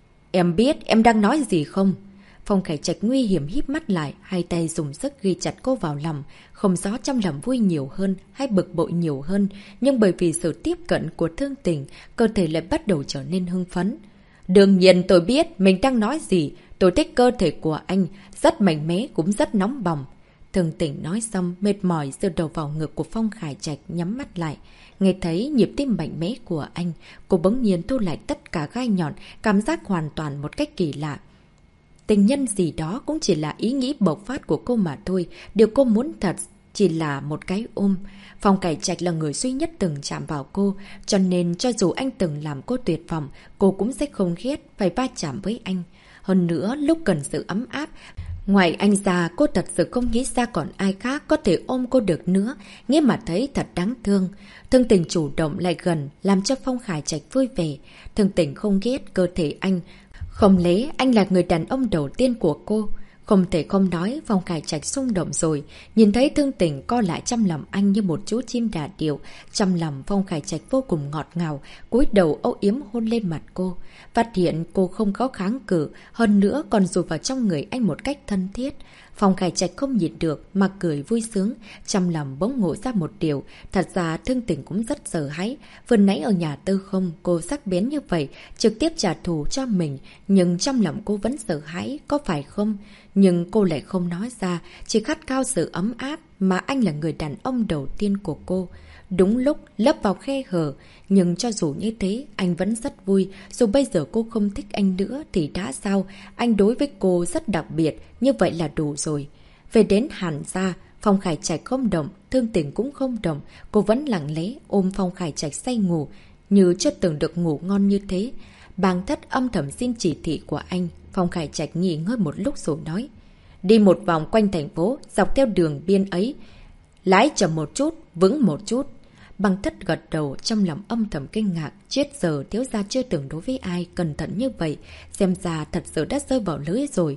A: Em biết em đang nói gì không? Phong Khải Trạch nguy hiểm híp mắt lại, hai tay dùng sức ghi chặt cô vào lòng. Không rõ trong lòng vui nhiều hơn hay bực bội nhiều hơn, nhưng bởi vì sự tiếp cận của Thương Tình, cơ thể lại bắt đầu trở nên hưng phấn. Đương nhiên tôi biết mình đang nói gì. Tôi thích cơ thể của anh, rất mạnh mẽ cũng rất nóng bỏng. Thương Tình nói xong, mệt mỏi dựa đầu vào ngực của Phong Khải Trạch, nhắm mắt lại. Nghe thấy nhịp tim mạnh mẽ của anh, cô bỗng nhiên thu lại tất cả gai nhọn, cảm giác hoàn toàn một cách kỳ lạ. Tình nhân gì đó cũng chỉ là ý nghĩ bộc phát của cô mà thôi, điều cô muốn thật chỉ là một cái ôm. Phong Khải Trạch là người duy nhất từng chạm vào cô, cho nên cho dù anh từng làm cô tuyệt vọng, cô cũng sẽ không ghét phải va chạm với anh. Hơn nữa, lúc cần sự ấm áp, ngoài anh ra, cô thật sự không nghĩ ra còn ai khác có thể ôm cô được nữa, nghe mà thấy thật đáng thương. Thương Tình chủ động lại gần, làm cho Phong Khải Trạch vui vẻ. Thương Tình không ghét cơ thể anh, không lẽ anh là người đàn ông đầu tiên của cô? Không thể không nói, Phong Khải Trạch xung động rồi. Nhìn thấy Thương Tình co lại trong lòng anh như một chú chim đà điệu. Trong lòng Phong Khải Trạch vô cùng ngọt ngào, cúi đầu âu yếm hôn lên mặt cô. Phát hiện cô không có kháng cự, hơn nữa còn dụi vào trong người anh một cách thân thiết. Phong Khải Trạch không nhịn được mà cười vui sướng, trong lòng bỗng ngộ ra một điều. Thật ra Thương Tình cũng rất sợ hãi. Vừa nãy ở nhà Tư Không, cô sắc bén như vậy, trực tiếp trả thù cho mình, nhưng trong lòng cô vẫn sợ hãi, có phải không? Nhưng cô lại không nói ra, chỉ khát khao sự ấm áp mà anh là người đàn ông đầu tiên của cô. Đúng lúc lấp vào khe hở, nhưng cho dù như thế, anh vẫn rất vui. Dù bây giờ cô không thích anh nữa thì đã sao, anh đối với cô rất đặc biệt, như vậy là đủ rồi. Về đến Hàn gia, Phong Khải Trạch không động, Thương Tình cũng không động, cô vẫn lặng lẽ ôm Phong Khải Trạch say ngủ, như chưa từng được ngủ ngon như thế. Bàng Thất âm thầm xin chỉ thị của anh. Phong Khải Trạch nghỉ ngơi một lúc rồi nói, đi một vòng quanh thành phố, dọc theo đường biên ấy, lái chậm một chút, vững một chút. Bàng Thất gật đầu, trong lòng âm thầm kinh ngạc, chết giờ thiếu gia chưa từng đối với ai cẩn thận như vậy, xem ra thật sự đã rơi vào lưới rồi.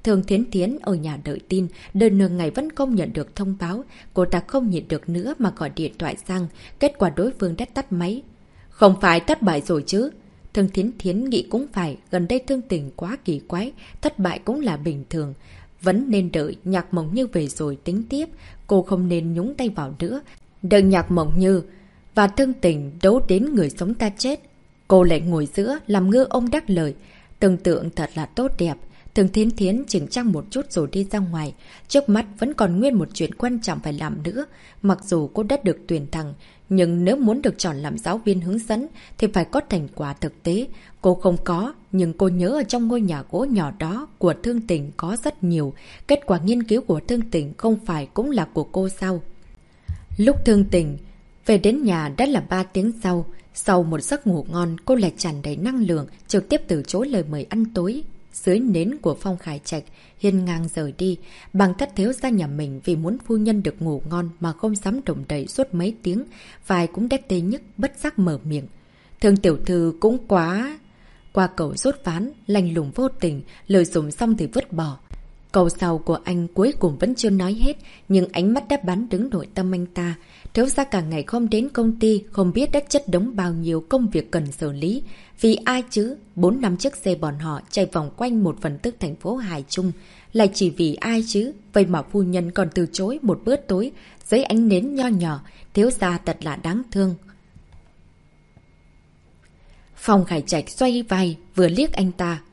A: Thường Thiến Thiến ở nhà đợi tin, đợi nửa ngày vẫn không nhận được thông báo. Cô ta không nhịn được nữa mà gọi điện thoại sang, kết quả đối phương đã tắt máy. Không phải thất bại rồi chứ? Thường Thiến Thiến nghĩ cũng phải, gần đây Thương Tình quá kỳ quái, thất bại cũng là bình thường. Vẫn nên đợi Nhạc Mộng Như về rồi tính tiếp, cô không nên nhúng tay vào nữa. Đợi Nhạc Mộng Như và Thương Tình đấu đến người sống ta chết. Cô lại ngồi giữa làm ngư ông đắc lời. Tưởng tượng thật là tốt đẹp. Thường Thiến Thiến chỉnh trang một chút rồi đi ra ngoài. Trước mắt vẫn còn nguyên một chuyện quan trọng phải làm nữa. Mặc dù cô đã được tuyển thẳng, nhưng nếu muốn được chọn làm giáo viên hướng dẫn thì phải có thành quả thực tế. Cô không có, nhưng cô nhớ ở trong ngôi nhà gỗ nhỏ đó của Thương Tình có rất nhiều. Kết quả nghiên cứu của Thương Tình không phải cũng là của cô sao? Lúc Thương Tình về đến nhà đã là 3 tiếng sau. Sau một giấc ngủ ngon, cô lại tràn đầy năng lượng, trực tiếp từ chối lời mời ăn tối. Dưới nến của Phong Khải Trạch, hiên ngang rời đi. Bằng Thất Thiếu ra nhà mình vì muốn phu nhân được ngủ ngon mà không dám động đậy suốt mấy tiếng. Vai cũng đét tê nhức, bất giác mở miệng. Thường tiểu thư cũng quá... Qua cầu rốt ván, lành lùng vô tình, lời dùng xong thì vứt bỏ. Câu sau của anh cuối cùng vẫn chưa nói hết, nhưng ánh mắt đã bán đứng nội tâm anh ta. Thiếu gia cả ngày không đến công ty, không biết đã chất đống bao nhiêu công việc cần xử lý. Vì ai chứ? 4 năm trước xe bọn họ chạy vòng quanh một phần tư thành phố Hải Trung. Lại chỉ vì ai chứ? Vậy mà phu nhân còn từ chối một bữa tối dưới ánh nến nho nhỏ. Thiếu gia thật là đáng thương. Phong Khải Trạch xoay vai, vừa liếc anh ta.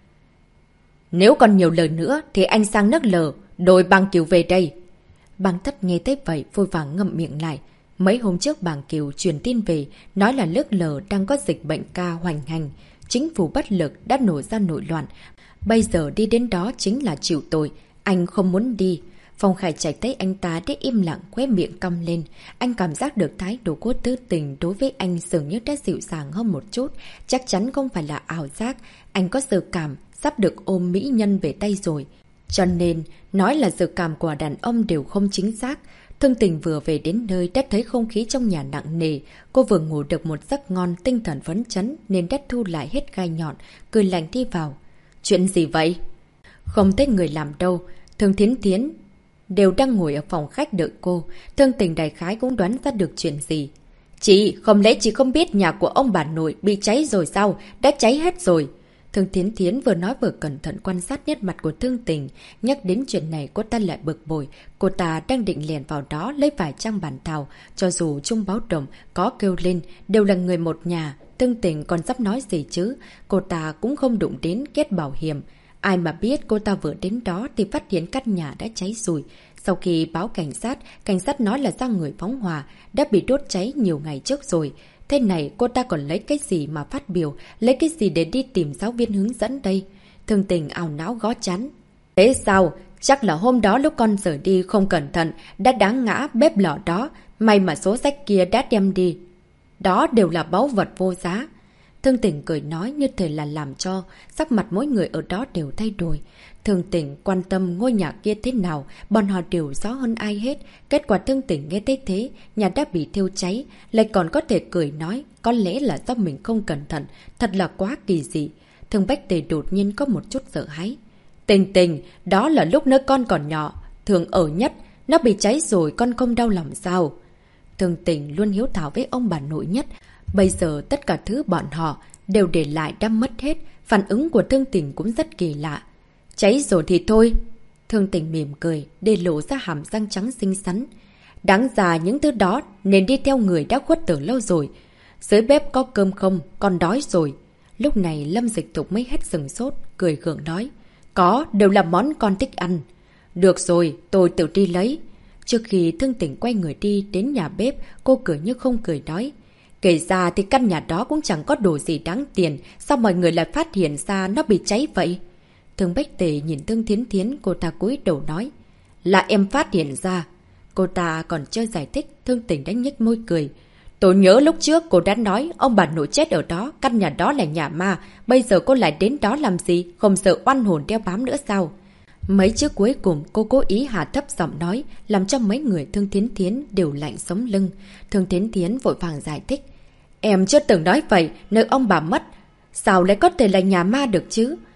A: Nếu còn nhiều lời nữa thì anh sang nước lờ, đổi Bàng Kiều về đây. Bàng Thất nghe thấy vậy vội vàng ngậm miệng lại. Mấy hôm trước Bàng Kiều truyền tin về, nói là nước lờ đang có dịch bệnh ca hoành hành. Chính phủ bất lực đã nổi ra nội loạn. Bây giờ đi đến đó chính là chịu tội. Anh không muốn đi. Phong Khải Trạch thấy anh ta đã im lặng, khóe miệng cong lên. Anh cảm giác được thái độ của Tư Tình đối với anh dường như đã dịu dàng hơn một chút. Chắc chắn không phải là ảo giác. Anh có dự cảm sắp được ôm mỹ nhân về tay rồi. Cho nên, nói là dự cảm của đàn ông đều không chính xác. Thương Tình vừa về đến nơi đã thấy không khí trong nhà nặng nề. Cô vừa ngủ được một giấc ngon, tinh thần phấn chấn nên đã thu lại hết gai nhọn, cười lạnh đi vào. Chuyện gì vậy? Không thấy người làm đâu. Thường Thiến Thiến đều đang ngồi ở phòng khách đợi cô. Thương Tình đại khái cũng đoán ra được chuyện gì. Chị, không lẽ chị không biết nhà của ông bà nội bị cháy rồi sao? Đã cháy hết rồi. Thường Thiến Thiến vừa nói vừa cẩn thận quan sát nét mặt của Thương Tình. Nhắc đến chuyện này cô ta lại bực bội. Cô ta đang định lèn vào đó lấy vài trang bản thảo. Cho dù chung báo động có kêu lên đều là người một nhà. Thương Tình còn sắp nói gì chứ? Cô ta cũng không đụng đến kết bảo hiểm. Ai mà biết cô ta vừa đến đó thì phát hiện căn nhà đã cháy rồi. Sau khi báo cảnh sát nói là do người phóng hỏa đã bị đốt cháy nhiều ngày trước rồi. Thế này cô ta còn lấy cái gì mà phát biểu, lấy cái gì để đi tìm giáo viên hướng dẫn đây? Thương Tình ảo não gõ chán. Thế sao? Chắc là hôm đó lúc con rời đi không cẩn thận, đã đá ngã bếp lò đó, may mà số sách kia đã đem đi. Đó đều là báu vật vô giá. Thương Tình cười nói như thể là làm cho sắc mặt mỗi người ở đó đều thay đổi. Thương Tình quan tâm ngôi nhà kia thế nào, bọn họ đều rõ hơn ai hết. Kết quả Thương Tình nghe thấy thế, nhà đã bị thiêu cháy, lại còn có thể cười nói, có lẽ là do mình không cẩn thận, thật là quá kỳ dị. Thương Bách Tề đột nhiên có một chút sợ hãi. Tình Tình, đó là lúc nơi con còn nhỏ, thường ở nhất, nó bị cháy rồi con không đau lòng sao? Thương Tình luôn hiếu thảo với ông bà nội nhất, bây giờ tất cả thứ bọn họ đều để lại đã mất hết, phản ứng của Thương Tình cũng rất kỳ lạ. Cháy rồi thì thôi. Thương Tình mỉm cười, để lộ ra hàm răng trắng xinh xắn. Đáng ra những thứ đó nên đi theo người đã khuất từ lâu rồi. Dưới bếp có cơm không, con đói rồi. Lúc này Lâm Dịch Thục mới hết sừng sốt, cười gượng nói. Có, đều là món con thích ăn. Được rồi, tôi tự đi lấy. Trước khi Thương Tình quay người đi đến nhà bếp, cô cười như không cười nói. Kể ra thì căn nhà đó cũng chẳng có đồ gì đáng tiền, sao mọi người lại phát hiện ra nó bị cháy vậy? Thương Bách Tề nhìn Thương Thiến Thiến, cô ta cúi đầu nói. Là em phát hiện ra. Cô ta còn chưa giải thích, Thương Tình đã nhếch môi cười. Tôi nhớ lúc trước cô đã nói ông bà nội chết ở đó, căn nhà đó là nhà ma. Bây giờ cô lại đến đó làm gì? Không sợ oan hồn đeo bám nữa sao? Mấy chữ cuối cùng cô cố ý hạ thấp giọng nói, làm cho mấy người Thương Thiến Thiến đều lạnh sống lưng. Thương Thiến Thiến vội vàng giải thích. Em chưa từng nói vậy, nơi ông bà mất. Sao lại có thể là nhà ma được chứ?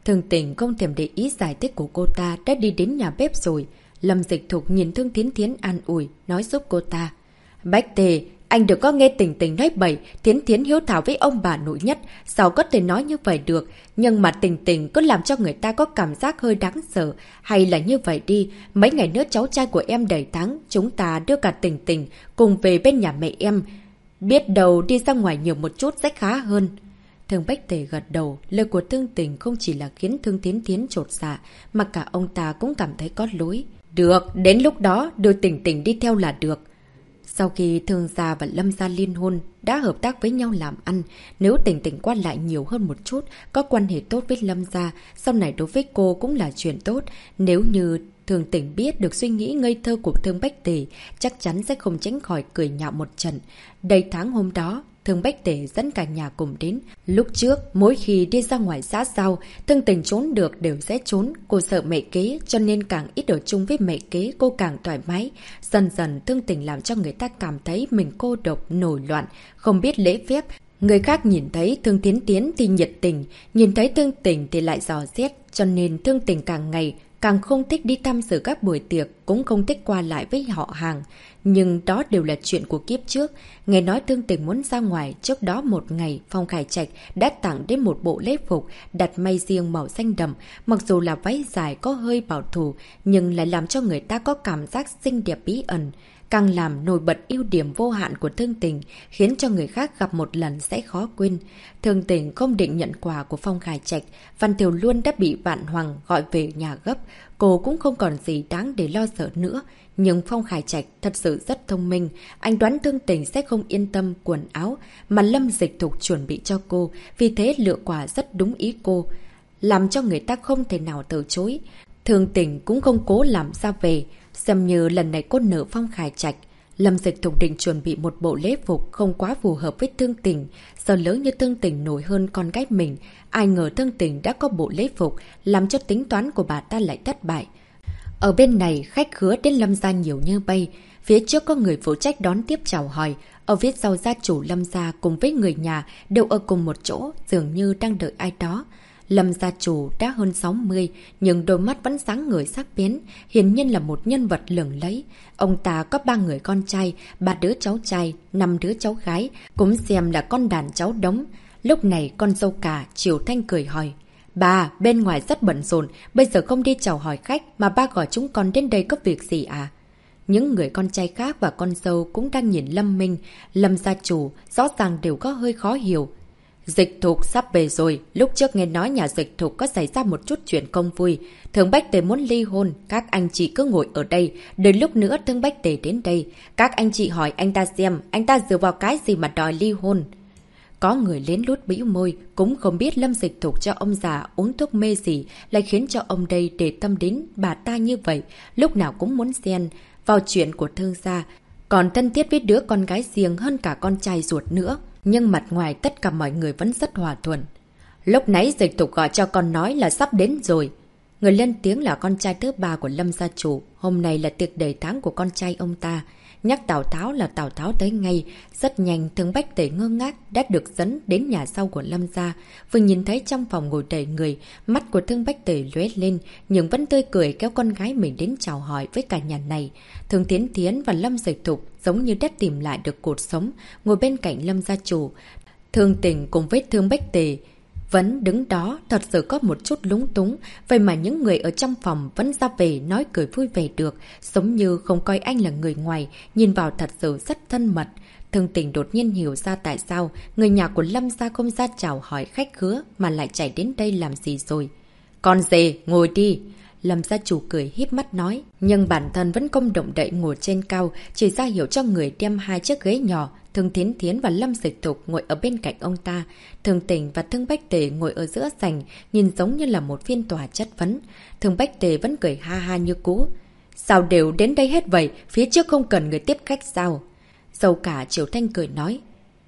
A: Thương Tình không thèm để ý giải thích của cô ta, đã đi đến nhà bếp rồi. Lâm Dịch Thục nhìn Thương Thiến Thiến an ủi, nói giúp cô ta. Bách Tề, anh đừng có nghe Tình Tình nói bậy, Thiến Thiến hiếu thảo với ông bà nội nhất, sao có thể nói như vậy được. Nhưng mà Tình Tình cứ làm cho người ta có cảm giác hơi đáng sợ. Hay là như vậy đi, mấy ngày nữa cháu trai của em đầy tháng, chúng ta đưa cả Tình Tình cùng về bên nhà mẹ em. Biết đâu đi ra ngoài nhiều một chút sẽ khá hơn. Thương Bách Tề gật đầu, lời của Thương Tình không chỉ là khiến Thương Thiến Thiến chột dạ, mà cả ông ta cũng cảm thấy có lỗi. Được, đến lúc đó đưa Tình Tình đi theo là được. Sau khi Thương gia và Lâm gia liên hôn, đã hợp tác với nhau làm ăn, nếu Tình Tình qua lại nhiều hơn một chút, có quan hệ tốt với Lâm gia, sau này đối với cô cũng là chuyện tốt. Nếu như Thương Tình biết được suy nghĩ ngây thơ của Thương Bách Tề, chắc chắn sẽ không tránh khỏi cười nhạo một trận. Đầy tháng hôm đó, Thương Bách Tề dẫn cả nhà cùng đến. Lúc trước, mỗi khi đi ra ngoài xã giao, Thương Tình trốn được đều sẽ trốn. Cô sợ mẹ kế, cho nên càng ít ở chung với mẹ kế, cô càng thoải mái. Dần dần, Thương Tình làm cho người ta cảm thấy mình cô độc, nổi loạn, không biết lễ phép. Người khác nhìn thấy Thương Thiến Thiến thì nhiệt tình, nhìn thấy Thương Tình thì lại dò xét. Cho nên Thương Tình càng ngày càng không thích đi tham dự các buổi tiệc, cũng không thích qua lại với họ hàng. Nhưng đó đều là chuyện của kiếp trước. Nghe nói Thương Tình muốn ra ngoài, trước đó một ngày, Phong Khải Trạch đã tặng đến một bộ lễ phục đặt may riêng màu xanh đậm. Mặc dù là váy dài có hơi bảo thủ, nhưng lại làm cho người ta có cảm giác xinh đẹp bí ẩn. Càng làm nổi bật ưu điểm vô hạn của Thương Tình, khiến cho người khác gặp một lần sẽ khó quên. Thương Tình không định nhận quà của Phong Khải Trạch, Văn Tiểu Luân đã bị Vạn Hoàng gọi về nhà gấp. Cô cũng không còn gì đáng để lo sợ nữa. Nhưng Phong Khải Trạch thật sự rất thông minh, anh đoán Thương Tình sẽ không yên tâm quần áo mà Lâm Dịch Thục chuẩn bị cho cô, vì thế lựa quà rất đúng ý cô, làm cho người ta không thể nào từ chối. Thương Tình cũng không cố làm ra về, xem như lần này cô nợ Phong Khải Trạch. Lâm Dịch Thục định chuẩn bị một bộ lễ phục không quá phù hợp với Thương Tình, giờ lớn như Thương Tình nổi hơn con gái mình, ai ngờ Thương Tình đã có bộ lễ phục, làm cho tính toán của bà ta lại thất bại. Ở bên này, khách khứa đến Lâm gia nhiều như bay. Phía trước có người phụ trách đón tiếp chào hỏi. Ở phía sau gia chủ Lâm gia cùng với người nhà đều ở cùng một chỗ, dường như đang đợi ai đó. Lâm gia chủ đã hơn 60, nhưng đôi mắt vẫn sáng ngời sắc bén, hiển nhiên là một nhân vật lừng lẫy. Ông ta có 3 người con trai, 3 đứa cháu trai, 5 đứa cháu gái, cũng xem là con đàn cháu đống. Lúc này con dâu cả Triều Thanh cười hỏi. Bà, bên ngoài rất bận rộn, bây giờ không đi chào hỏi khách mà ba gọi chúng con đến đây có việc gì à? Những người con trai khác và con dâu cũng đang nhìn Lâm Minh, Lâm gia chủ, rõ ràng đều có hơi khó hiểu. Dịch Thục sắp về rồi, lúc trước nghe nói nhà Dịch Thục có xảy ra một chút chuyện không vui. Thương Bách Tề muốn ly hôn, các anh chị cứ ngồi ở đây, đến lúc nữa Thương Bách Tề đến đây. Các anh chị hỏi anh ta xem, anh ta dựa vào cái gì mà đòi ly hôn. Có người lén lút bĩu môi, cũng không biết Lâm Dịch Thục cho ông già uống thuốc mê gì lại khiến cho ông đây để tâm đến bà ta như vậy, lúc nào cũng muốn xen vào chuyện của Thương gia, còn thân thiết với đứa con gái riêng hơn cả con trai ruột nữa. Nhưng mặt ngoài tất cả mọi người vẫn rất hòa thuận. Lúc nãy Dịch Thục gọi cho con nói là sắp đến rồi. Người lên tiếng là con trai thứ 3 của Lâm gia chủ, hôm nay là tiệc đầy tháng của con trai ông ta. Nhắc Tào Tháo là Tào Tháo tới ngay. Rất nhanh, Thương Bách Tề ngơ ngác đã được dẫn đến nhà sau của Lâm gia. Vừa nhìn thấy trong phòng ngồi đầy người, mắt của Thương Bách Tề lóe lên, nhưng vẫn tươi cười kéo con gái mình đến chào hỏi với cả nhà này. Thương Thiến Thiến và Lâm Dịch Thục giống như đã tìm lại được cột sống, ngồi bên cạnh Lâm gia chủ. Thương Tình cùng với Thương Bách Tề vẫn đứng đó, thật sự có một chút lúng túng, vậy mà những người ở trong phòng vẫn ra về nói cười vui vẻ được, giống như không coi anh là người ngoài, nhìn vào thật sự rất thân mật. Thương Tình đột nhiên hiểu ra tại sao người nhà của Lâm gia không ra chào hỏi khách khứa mà lại chạy đến đây làm gì rồi. Con dê, ngồi đi. Lâm gia chủ cười híp mắt nói, nhưng bản thân vẫn không động đậy ngồi trên cao, chỉ ra hiểu cho người đem 2 chiếc ghế nhỏ. Thương Thiến Thiến và Lâm Dịch Thục ngồi ở bên cạnh ông ta, Thương Tình và Thương Bách Tề ngồi ở giữa sảnh, nhìn giống như là một phiên tòa chất vấn. Thương Bách Tề vẫn cười ha ha như cũ. Sao đều đến đây hết vậy, phía trước không cần người tiếp khách sao? Dâu cả Triều Thanh cười nói.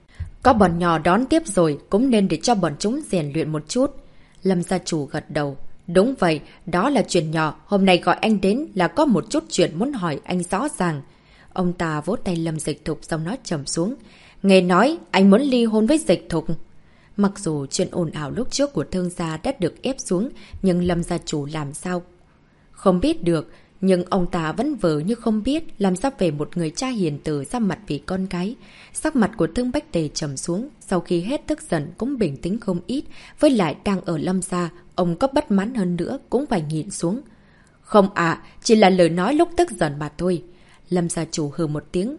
A: Có bọn nhỏ đón tiếp rồi, cũng nên để cho bọn chúng rèn luyện một chút. Lâm gia chủ gật đầu. Đúng vậy, đó là chuyện nhỏ, hôm nay gọi anh đến là có một chút chuyện muốn hỏi anh rõ ràng. Ông ta vỗ tay Lâm Dịch Thục xong nói trầm xuống. Nghe nói anh muốn ly hôn với Dịch Thục. Mặc dù chuyện ồn ào lúc trước của Thương gia đã được ép xuống, nhưng Lâm gia chủ làm sao không biết được. Nhưng ông ta vẫn vờ như không biết, làm sao về một người cha hiền từ ra mặt vì con cái. Sắc mặt của Thương Bách Tề trầm xuống, sau khi hết tức giận cũng bình tĩnh không ít. Với lại đang ở Lâm gia, ông có bất mãn hơn nữa cũng phải nhìn xuống. Không ạ, chỉ là lời nói lúc tức giận mà thôi. Lâm gia chủ hừ một tiếng.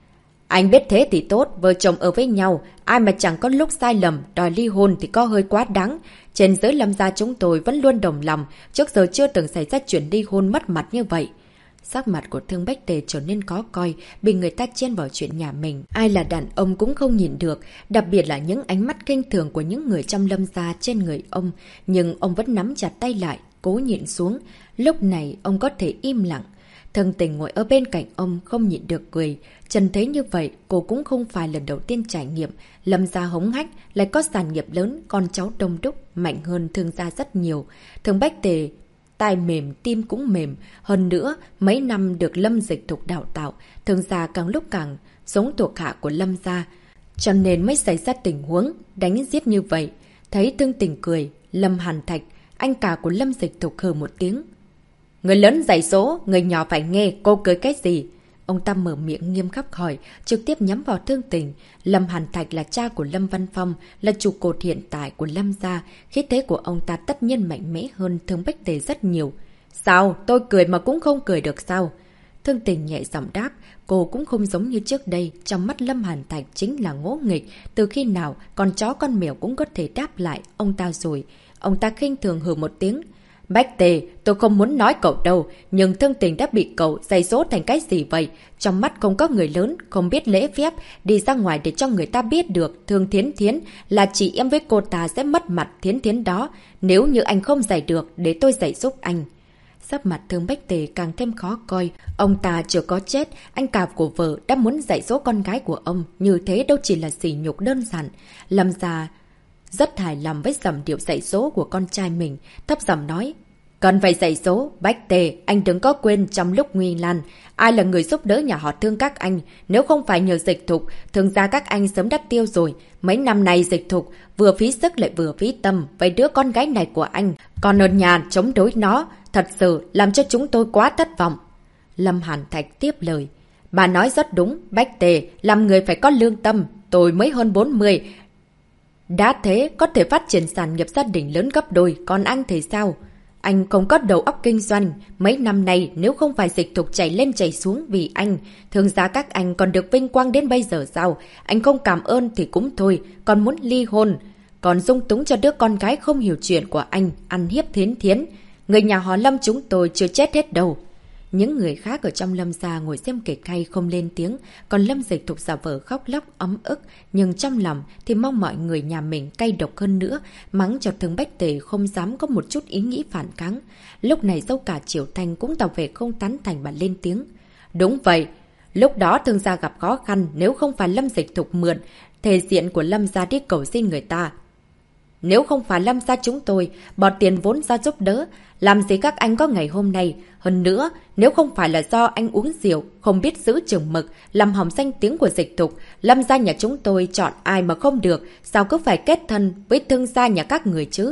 A: Anh biết thế thì tốt, vợ chồng ở với nhau, ai mà chẳng có lúc sai lầm, đòi ly hôn thì có hơi quá đáng. Trên giới Lâm gia chúng tôi vẫn luôn đồng lòng, trước giờ chưa từng xảy ra chuyện ly hôn mất mặt như vậy. Sắc mặt của Thương Bách Tề trở nên khó coi, bị người ta chen vào chuyện nhà mình. Ai là đàn ông cũng không nhìn được, đặc biệt là những ánh mắt khinh thường của những người trong Lâm gia trên người ông. Nhưng ông vẫn nắm chặt tay lại, cố nhịn xuống. Lúc này ông có thể im lặng. Thương Tình ngồi ở bên cạnh ông không nhịn được cười. Trần thấy như vậy, cô cũng không phải lần đầu tiên trải nghiệm. Lâm gia hống hách, lại có sản nghiệp lớn, con cháu đông đúc, mạnh hơn Thương gia rất nhiều. Thương Bách Tề, tai mềm, tim cũng mềm. Hơn nữa, mấy năm được Lâm Dịch Thục đào tạo, Thương gia càng lúc càng giống thuộc hạ của Lâm gia. Cho nên mới xảy ra tình huống đánh giết như vậy. Thấy Thương Tình cười, Lâm Hàn Thạch, anh cả của Lâm Dịch Thục hừ một tiếng. Người lớn dạy số, người nhỏ phải nghe, cô cười cái gì? Ông ta mở miệng nghiêm khắc hỏi, trực tiếp nhắm vào Thương Tình. Lâm Hàn Thạch là cha của Lâm Văn Phong, là trụ cột hiện tại của Lâm gia. Khí thế của ông ta tất nhiên mạnh mẽ hơn Thương Bách Tề rất nhiều. Sao? Tôi cười mà cũng không cười được sao? Thương Tình nhẹ giọng đáp, cô cũng không giống như trước đây. Trong mắt Lâm Hàn Thạch chính là ngỗ nghịch. Từ khi nào con chó con mèo cũng có thể đáp lại ông ta rồi. Ông ta khinh thường hừ một tiếng. Bách Tề, tôi không muốn nói cậu đâu, nhưng Thương Tình đã bị cậu dạy dỗ thành cái gì vậy? Trong mắt không có người lớn, không biết lễ phép, đi ra ngoài để cho người ta biết được Thương Thiến Thiến là chị em với cô ta sẽ mất mặt Thiến Thiến đó. Nếu như anh không dạy được, để tôi dạy giúp anh. Sắc mặt Thương Bách Tề càng thêm khó coi. Ông ta chưa có chết, anh cả của vợ đã muốn dạy dỗ con gái của ông. Như thế đâu chỉ là sỉ nhục đơn giản. Lâm gia rất hài lòng với giọng điệu dạy dỗ của con trai mình, thấp giọng nói. Cần phải dạy dỗ, Bách Tề, anh đừng có quên trong lúc nguy nan, ai là người giúp đỡ nhà họ Thương các anh, nếu không phải nhờ Dịch Thục, Thương gia các anh sớm đã tiêu rồi. Mấy năm nay Dịch Thục vừa phí sức lại vừa phí tâm với đứa con gái này của anh, còn ở nhà chống đối nó, thật sự làm cho chúng tôi quá thất vọng. Lâm Hàn Thạch tiếp lời. Bà nói rất đúng, Bách Tề, làm người phải có lương tâm, tôi mới hơn 40. Đã thế, có thể phát triển sản nghiệp gia đình lớn gấp đôi, còn anh thì sao? Anh không có đầu óc kinh doanh. Mấy năm nay, nếu không phải Dịch Thục chảy lên chảy xuống vì anh, Thương gia các anh còn được vinh quang đến bây giờ sao? Anh không cảm ơn thì cũng thôi, còn muốn ly hôn. Còn dung túng cho đứa con gái không hiểu chuyện của anh, ăn hiếp Thiến Thiến. Người nhà họ Lâm chúng tôi chưa chết hết đâu. Những người khác ở trong Lâm gia ngồi xem kịch hay không lên tiếng, còn Lâm Dịch Thục giả vờ khóc lóc ấm ức, nhưng trong lòng thì mong mọi người nhà mình cay độc hơn nữa, mắng cho Thương Bách Tề không dám có một chút ý nghĩ phản kháng. Lúc này dâu cả Triều Thanh cũng tỏ vẻ không tán thành mà lên tiếng. Đúng vậy, lúc đó Thương gia gặp khó khăn, nếu không phải Lâm Dịch Thục mượn thể diện của Lâm gia đi cầu xin người ta. Nếu không phải Lâm gia chúng tôi bỏ tiền vốn ra giúp đỡ, làm gì các anh có ngày hôm nay. Hơn nữa, nếu không phải là do anh uống rượu, không biết giữ chừng mực, làm hỏng danh tiếng của Dịch Thục, Lâm gia nhà chúng tôi chọn ai mà không được, sao cứ phải kết thân với Thương gia nhà các người chứ?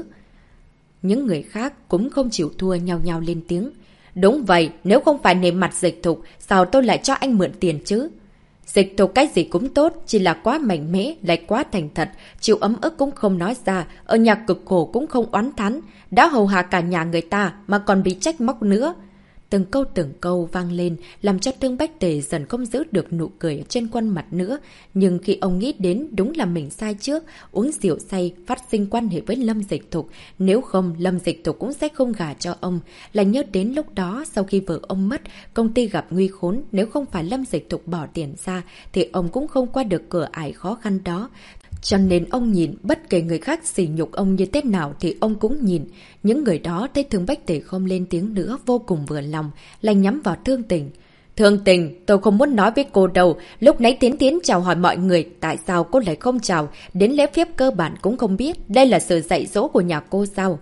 A: Những người khác cũng không chịu thua nhau nhau lên tiếng. Đúng vậy, nếu không phải nể mặt Dịch Thục, sao tôi lại cho anh mượn tiền chứ? Dịch Thục cái gì cũng tốt, chỉ là quá mạnh mẽ, lại quá thành thật, chịu ấm ức cũng không nói ra, ở nhà cực khổ cũng không oán thán, đã hầu hạ cả nhà người ta mà còn bị trách móc nữa. Từng câu vang lên, làm cho Thương Bách Tề dần không giữ được nụ cười trên khuôn mặt nữa. Nhưng khi ông nghĩ đến đúng là mình sai trước, uống rượu say, phát sinh quan hệ với Lâm Dịch Thục, nếu không Lâm Dịch Thục cũng sẽ không gả cho ông. Là nhớ đến lúc đó, sau khi vợ ông mất, công ty gặp nguy khốn, nếu không phải Lâm Dịch Thục bỏ tiền ra, thì ông cũng không qua được cửa ải khó khăn đó. Cho nên ông nhìn bất kể người khác sỉ nhục ông như thế nào thì ông cũng nhìn. Những người đó thấy Thương Bách Tề không lên tiếng nữa vô cùng vừa lòng, lại nhắm vào Thương Tình. Thương Tình, tôi không muốn nói với cô đâu. Lúc nãy Tiến Tiến chào hỏi mọi người, tại sao cô lại không chào? Đến lễ phép cơ bản cũng không biết. Đây là sự dạy dỗ của nhà cô sao?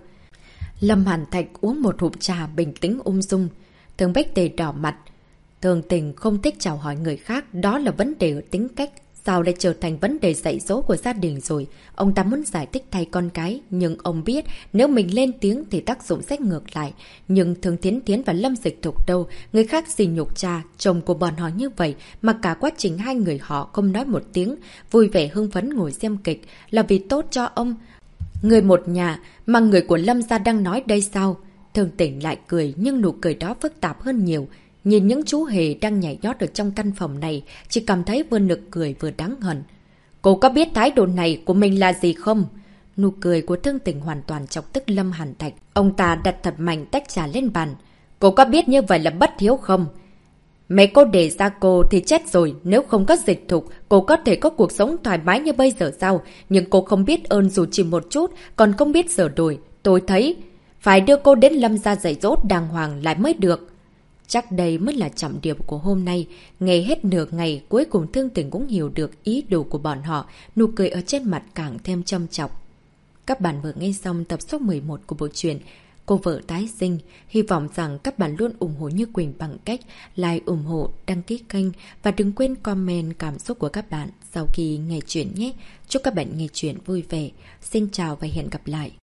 A: Lâm Hàn Thạch uống một hụp trà bình tĩnh ung dung. Thương Bách Tề đỏ mặt. Thương Tình không thích chào hỏi người khác, đó là vấn đề ở tính cách. Sao lại trở thành vấn đề dạy dỗ của gia đình rồi? Ông ta muốn giải thích thay con cái, nhưng ông biết nếu mình lên tiếng thì tác dụng sẽ ngược lại. Nhưng Thương Thiến Thiến và Lâm Dịch Thục đâu, người khác gì nhục cha, chồng của bọn họ như vậy, mà cả quá trình hai người họ không nói một tiếng, vui vẻ hưng phấn ngồi xem kịch, là vì tốt cho ông. Người một nhà, mà người của Lâm gia đang nói đây sao? Thương Tỉnh lại cười, nhưng nụ cười đó phức tạp hơn nhiều. Nhìn những chú hề đang nhảy nhót ở trong căn phòng này, chỉ cảm thấy vừa nực cười vừa đáng hận. Cô có biết thái độ này của mình là gì không? Nụ cười của Thương Tỉnh hoàn toàn chọc tức Lâm Hàn Thạch. Ông ta đặt thật mạnh tách trà lên bàn. Cô có biết như vậy là bất hiếu không? Mẹ cô để ra cô thì chết rồi, nếu không có Dịch Thục, cô có thể có cuộc sống thoải mái như bây giờ sao? Nhưng cô không biết ơn dù chỉ một chút, còn không biết sửa đổi. Tôi thấy phải đưa cô đến Lâm gia dạy dỗ đàng hoàng lại mới được. Chắc đây mới là trọng điểm của hôm nay. Nghe hết nửa ngày, cuối cùng Thương Tỉnh cũng hiểu được ý đồ của bọn họ, nụ cười ở trên mặt càng thêm châm chọc. Các bạn vừa nghe xong tập số 11 của bộ truyện Cô Vợ Tái Sinh. Hy vọng rằng các bạn luôn ủng hộ Như Quỳnh bằng cách like, ủng hộ, đăng ký kênh và đừng quên comment cảm xúc của các bạn sau khi nghe chuyện nhé. Chúc các bạn nghe chuyện vui vẻ. Xin chào và hẹn gặp lại.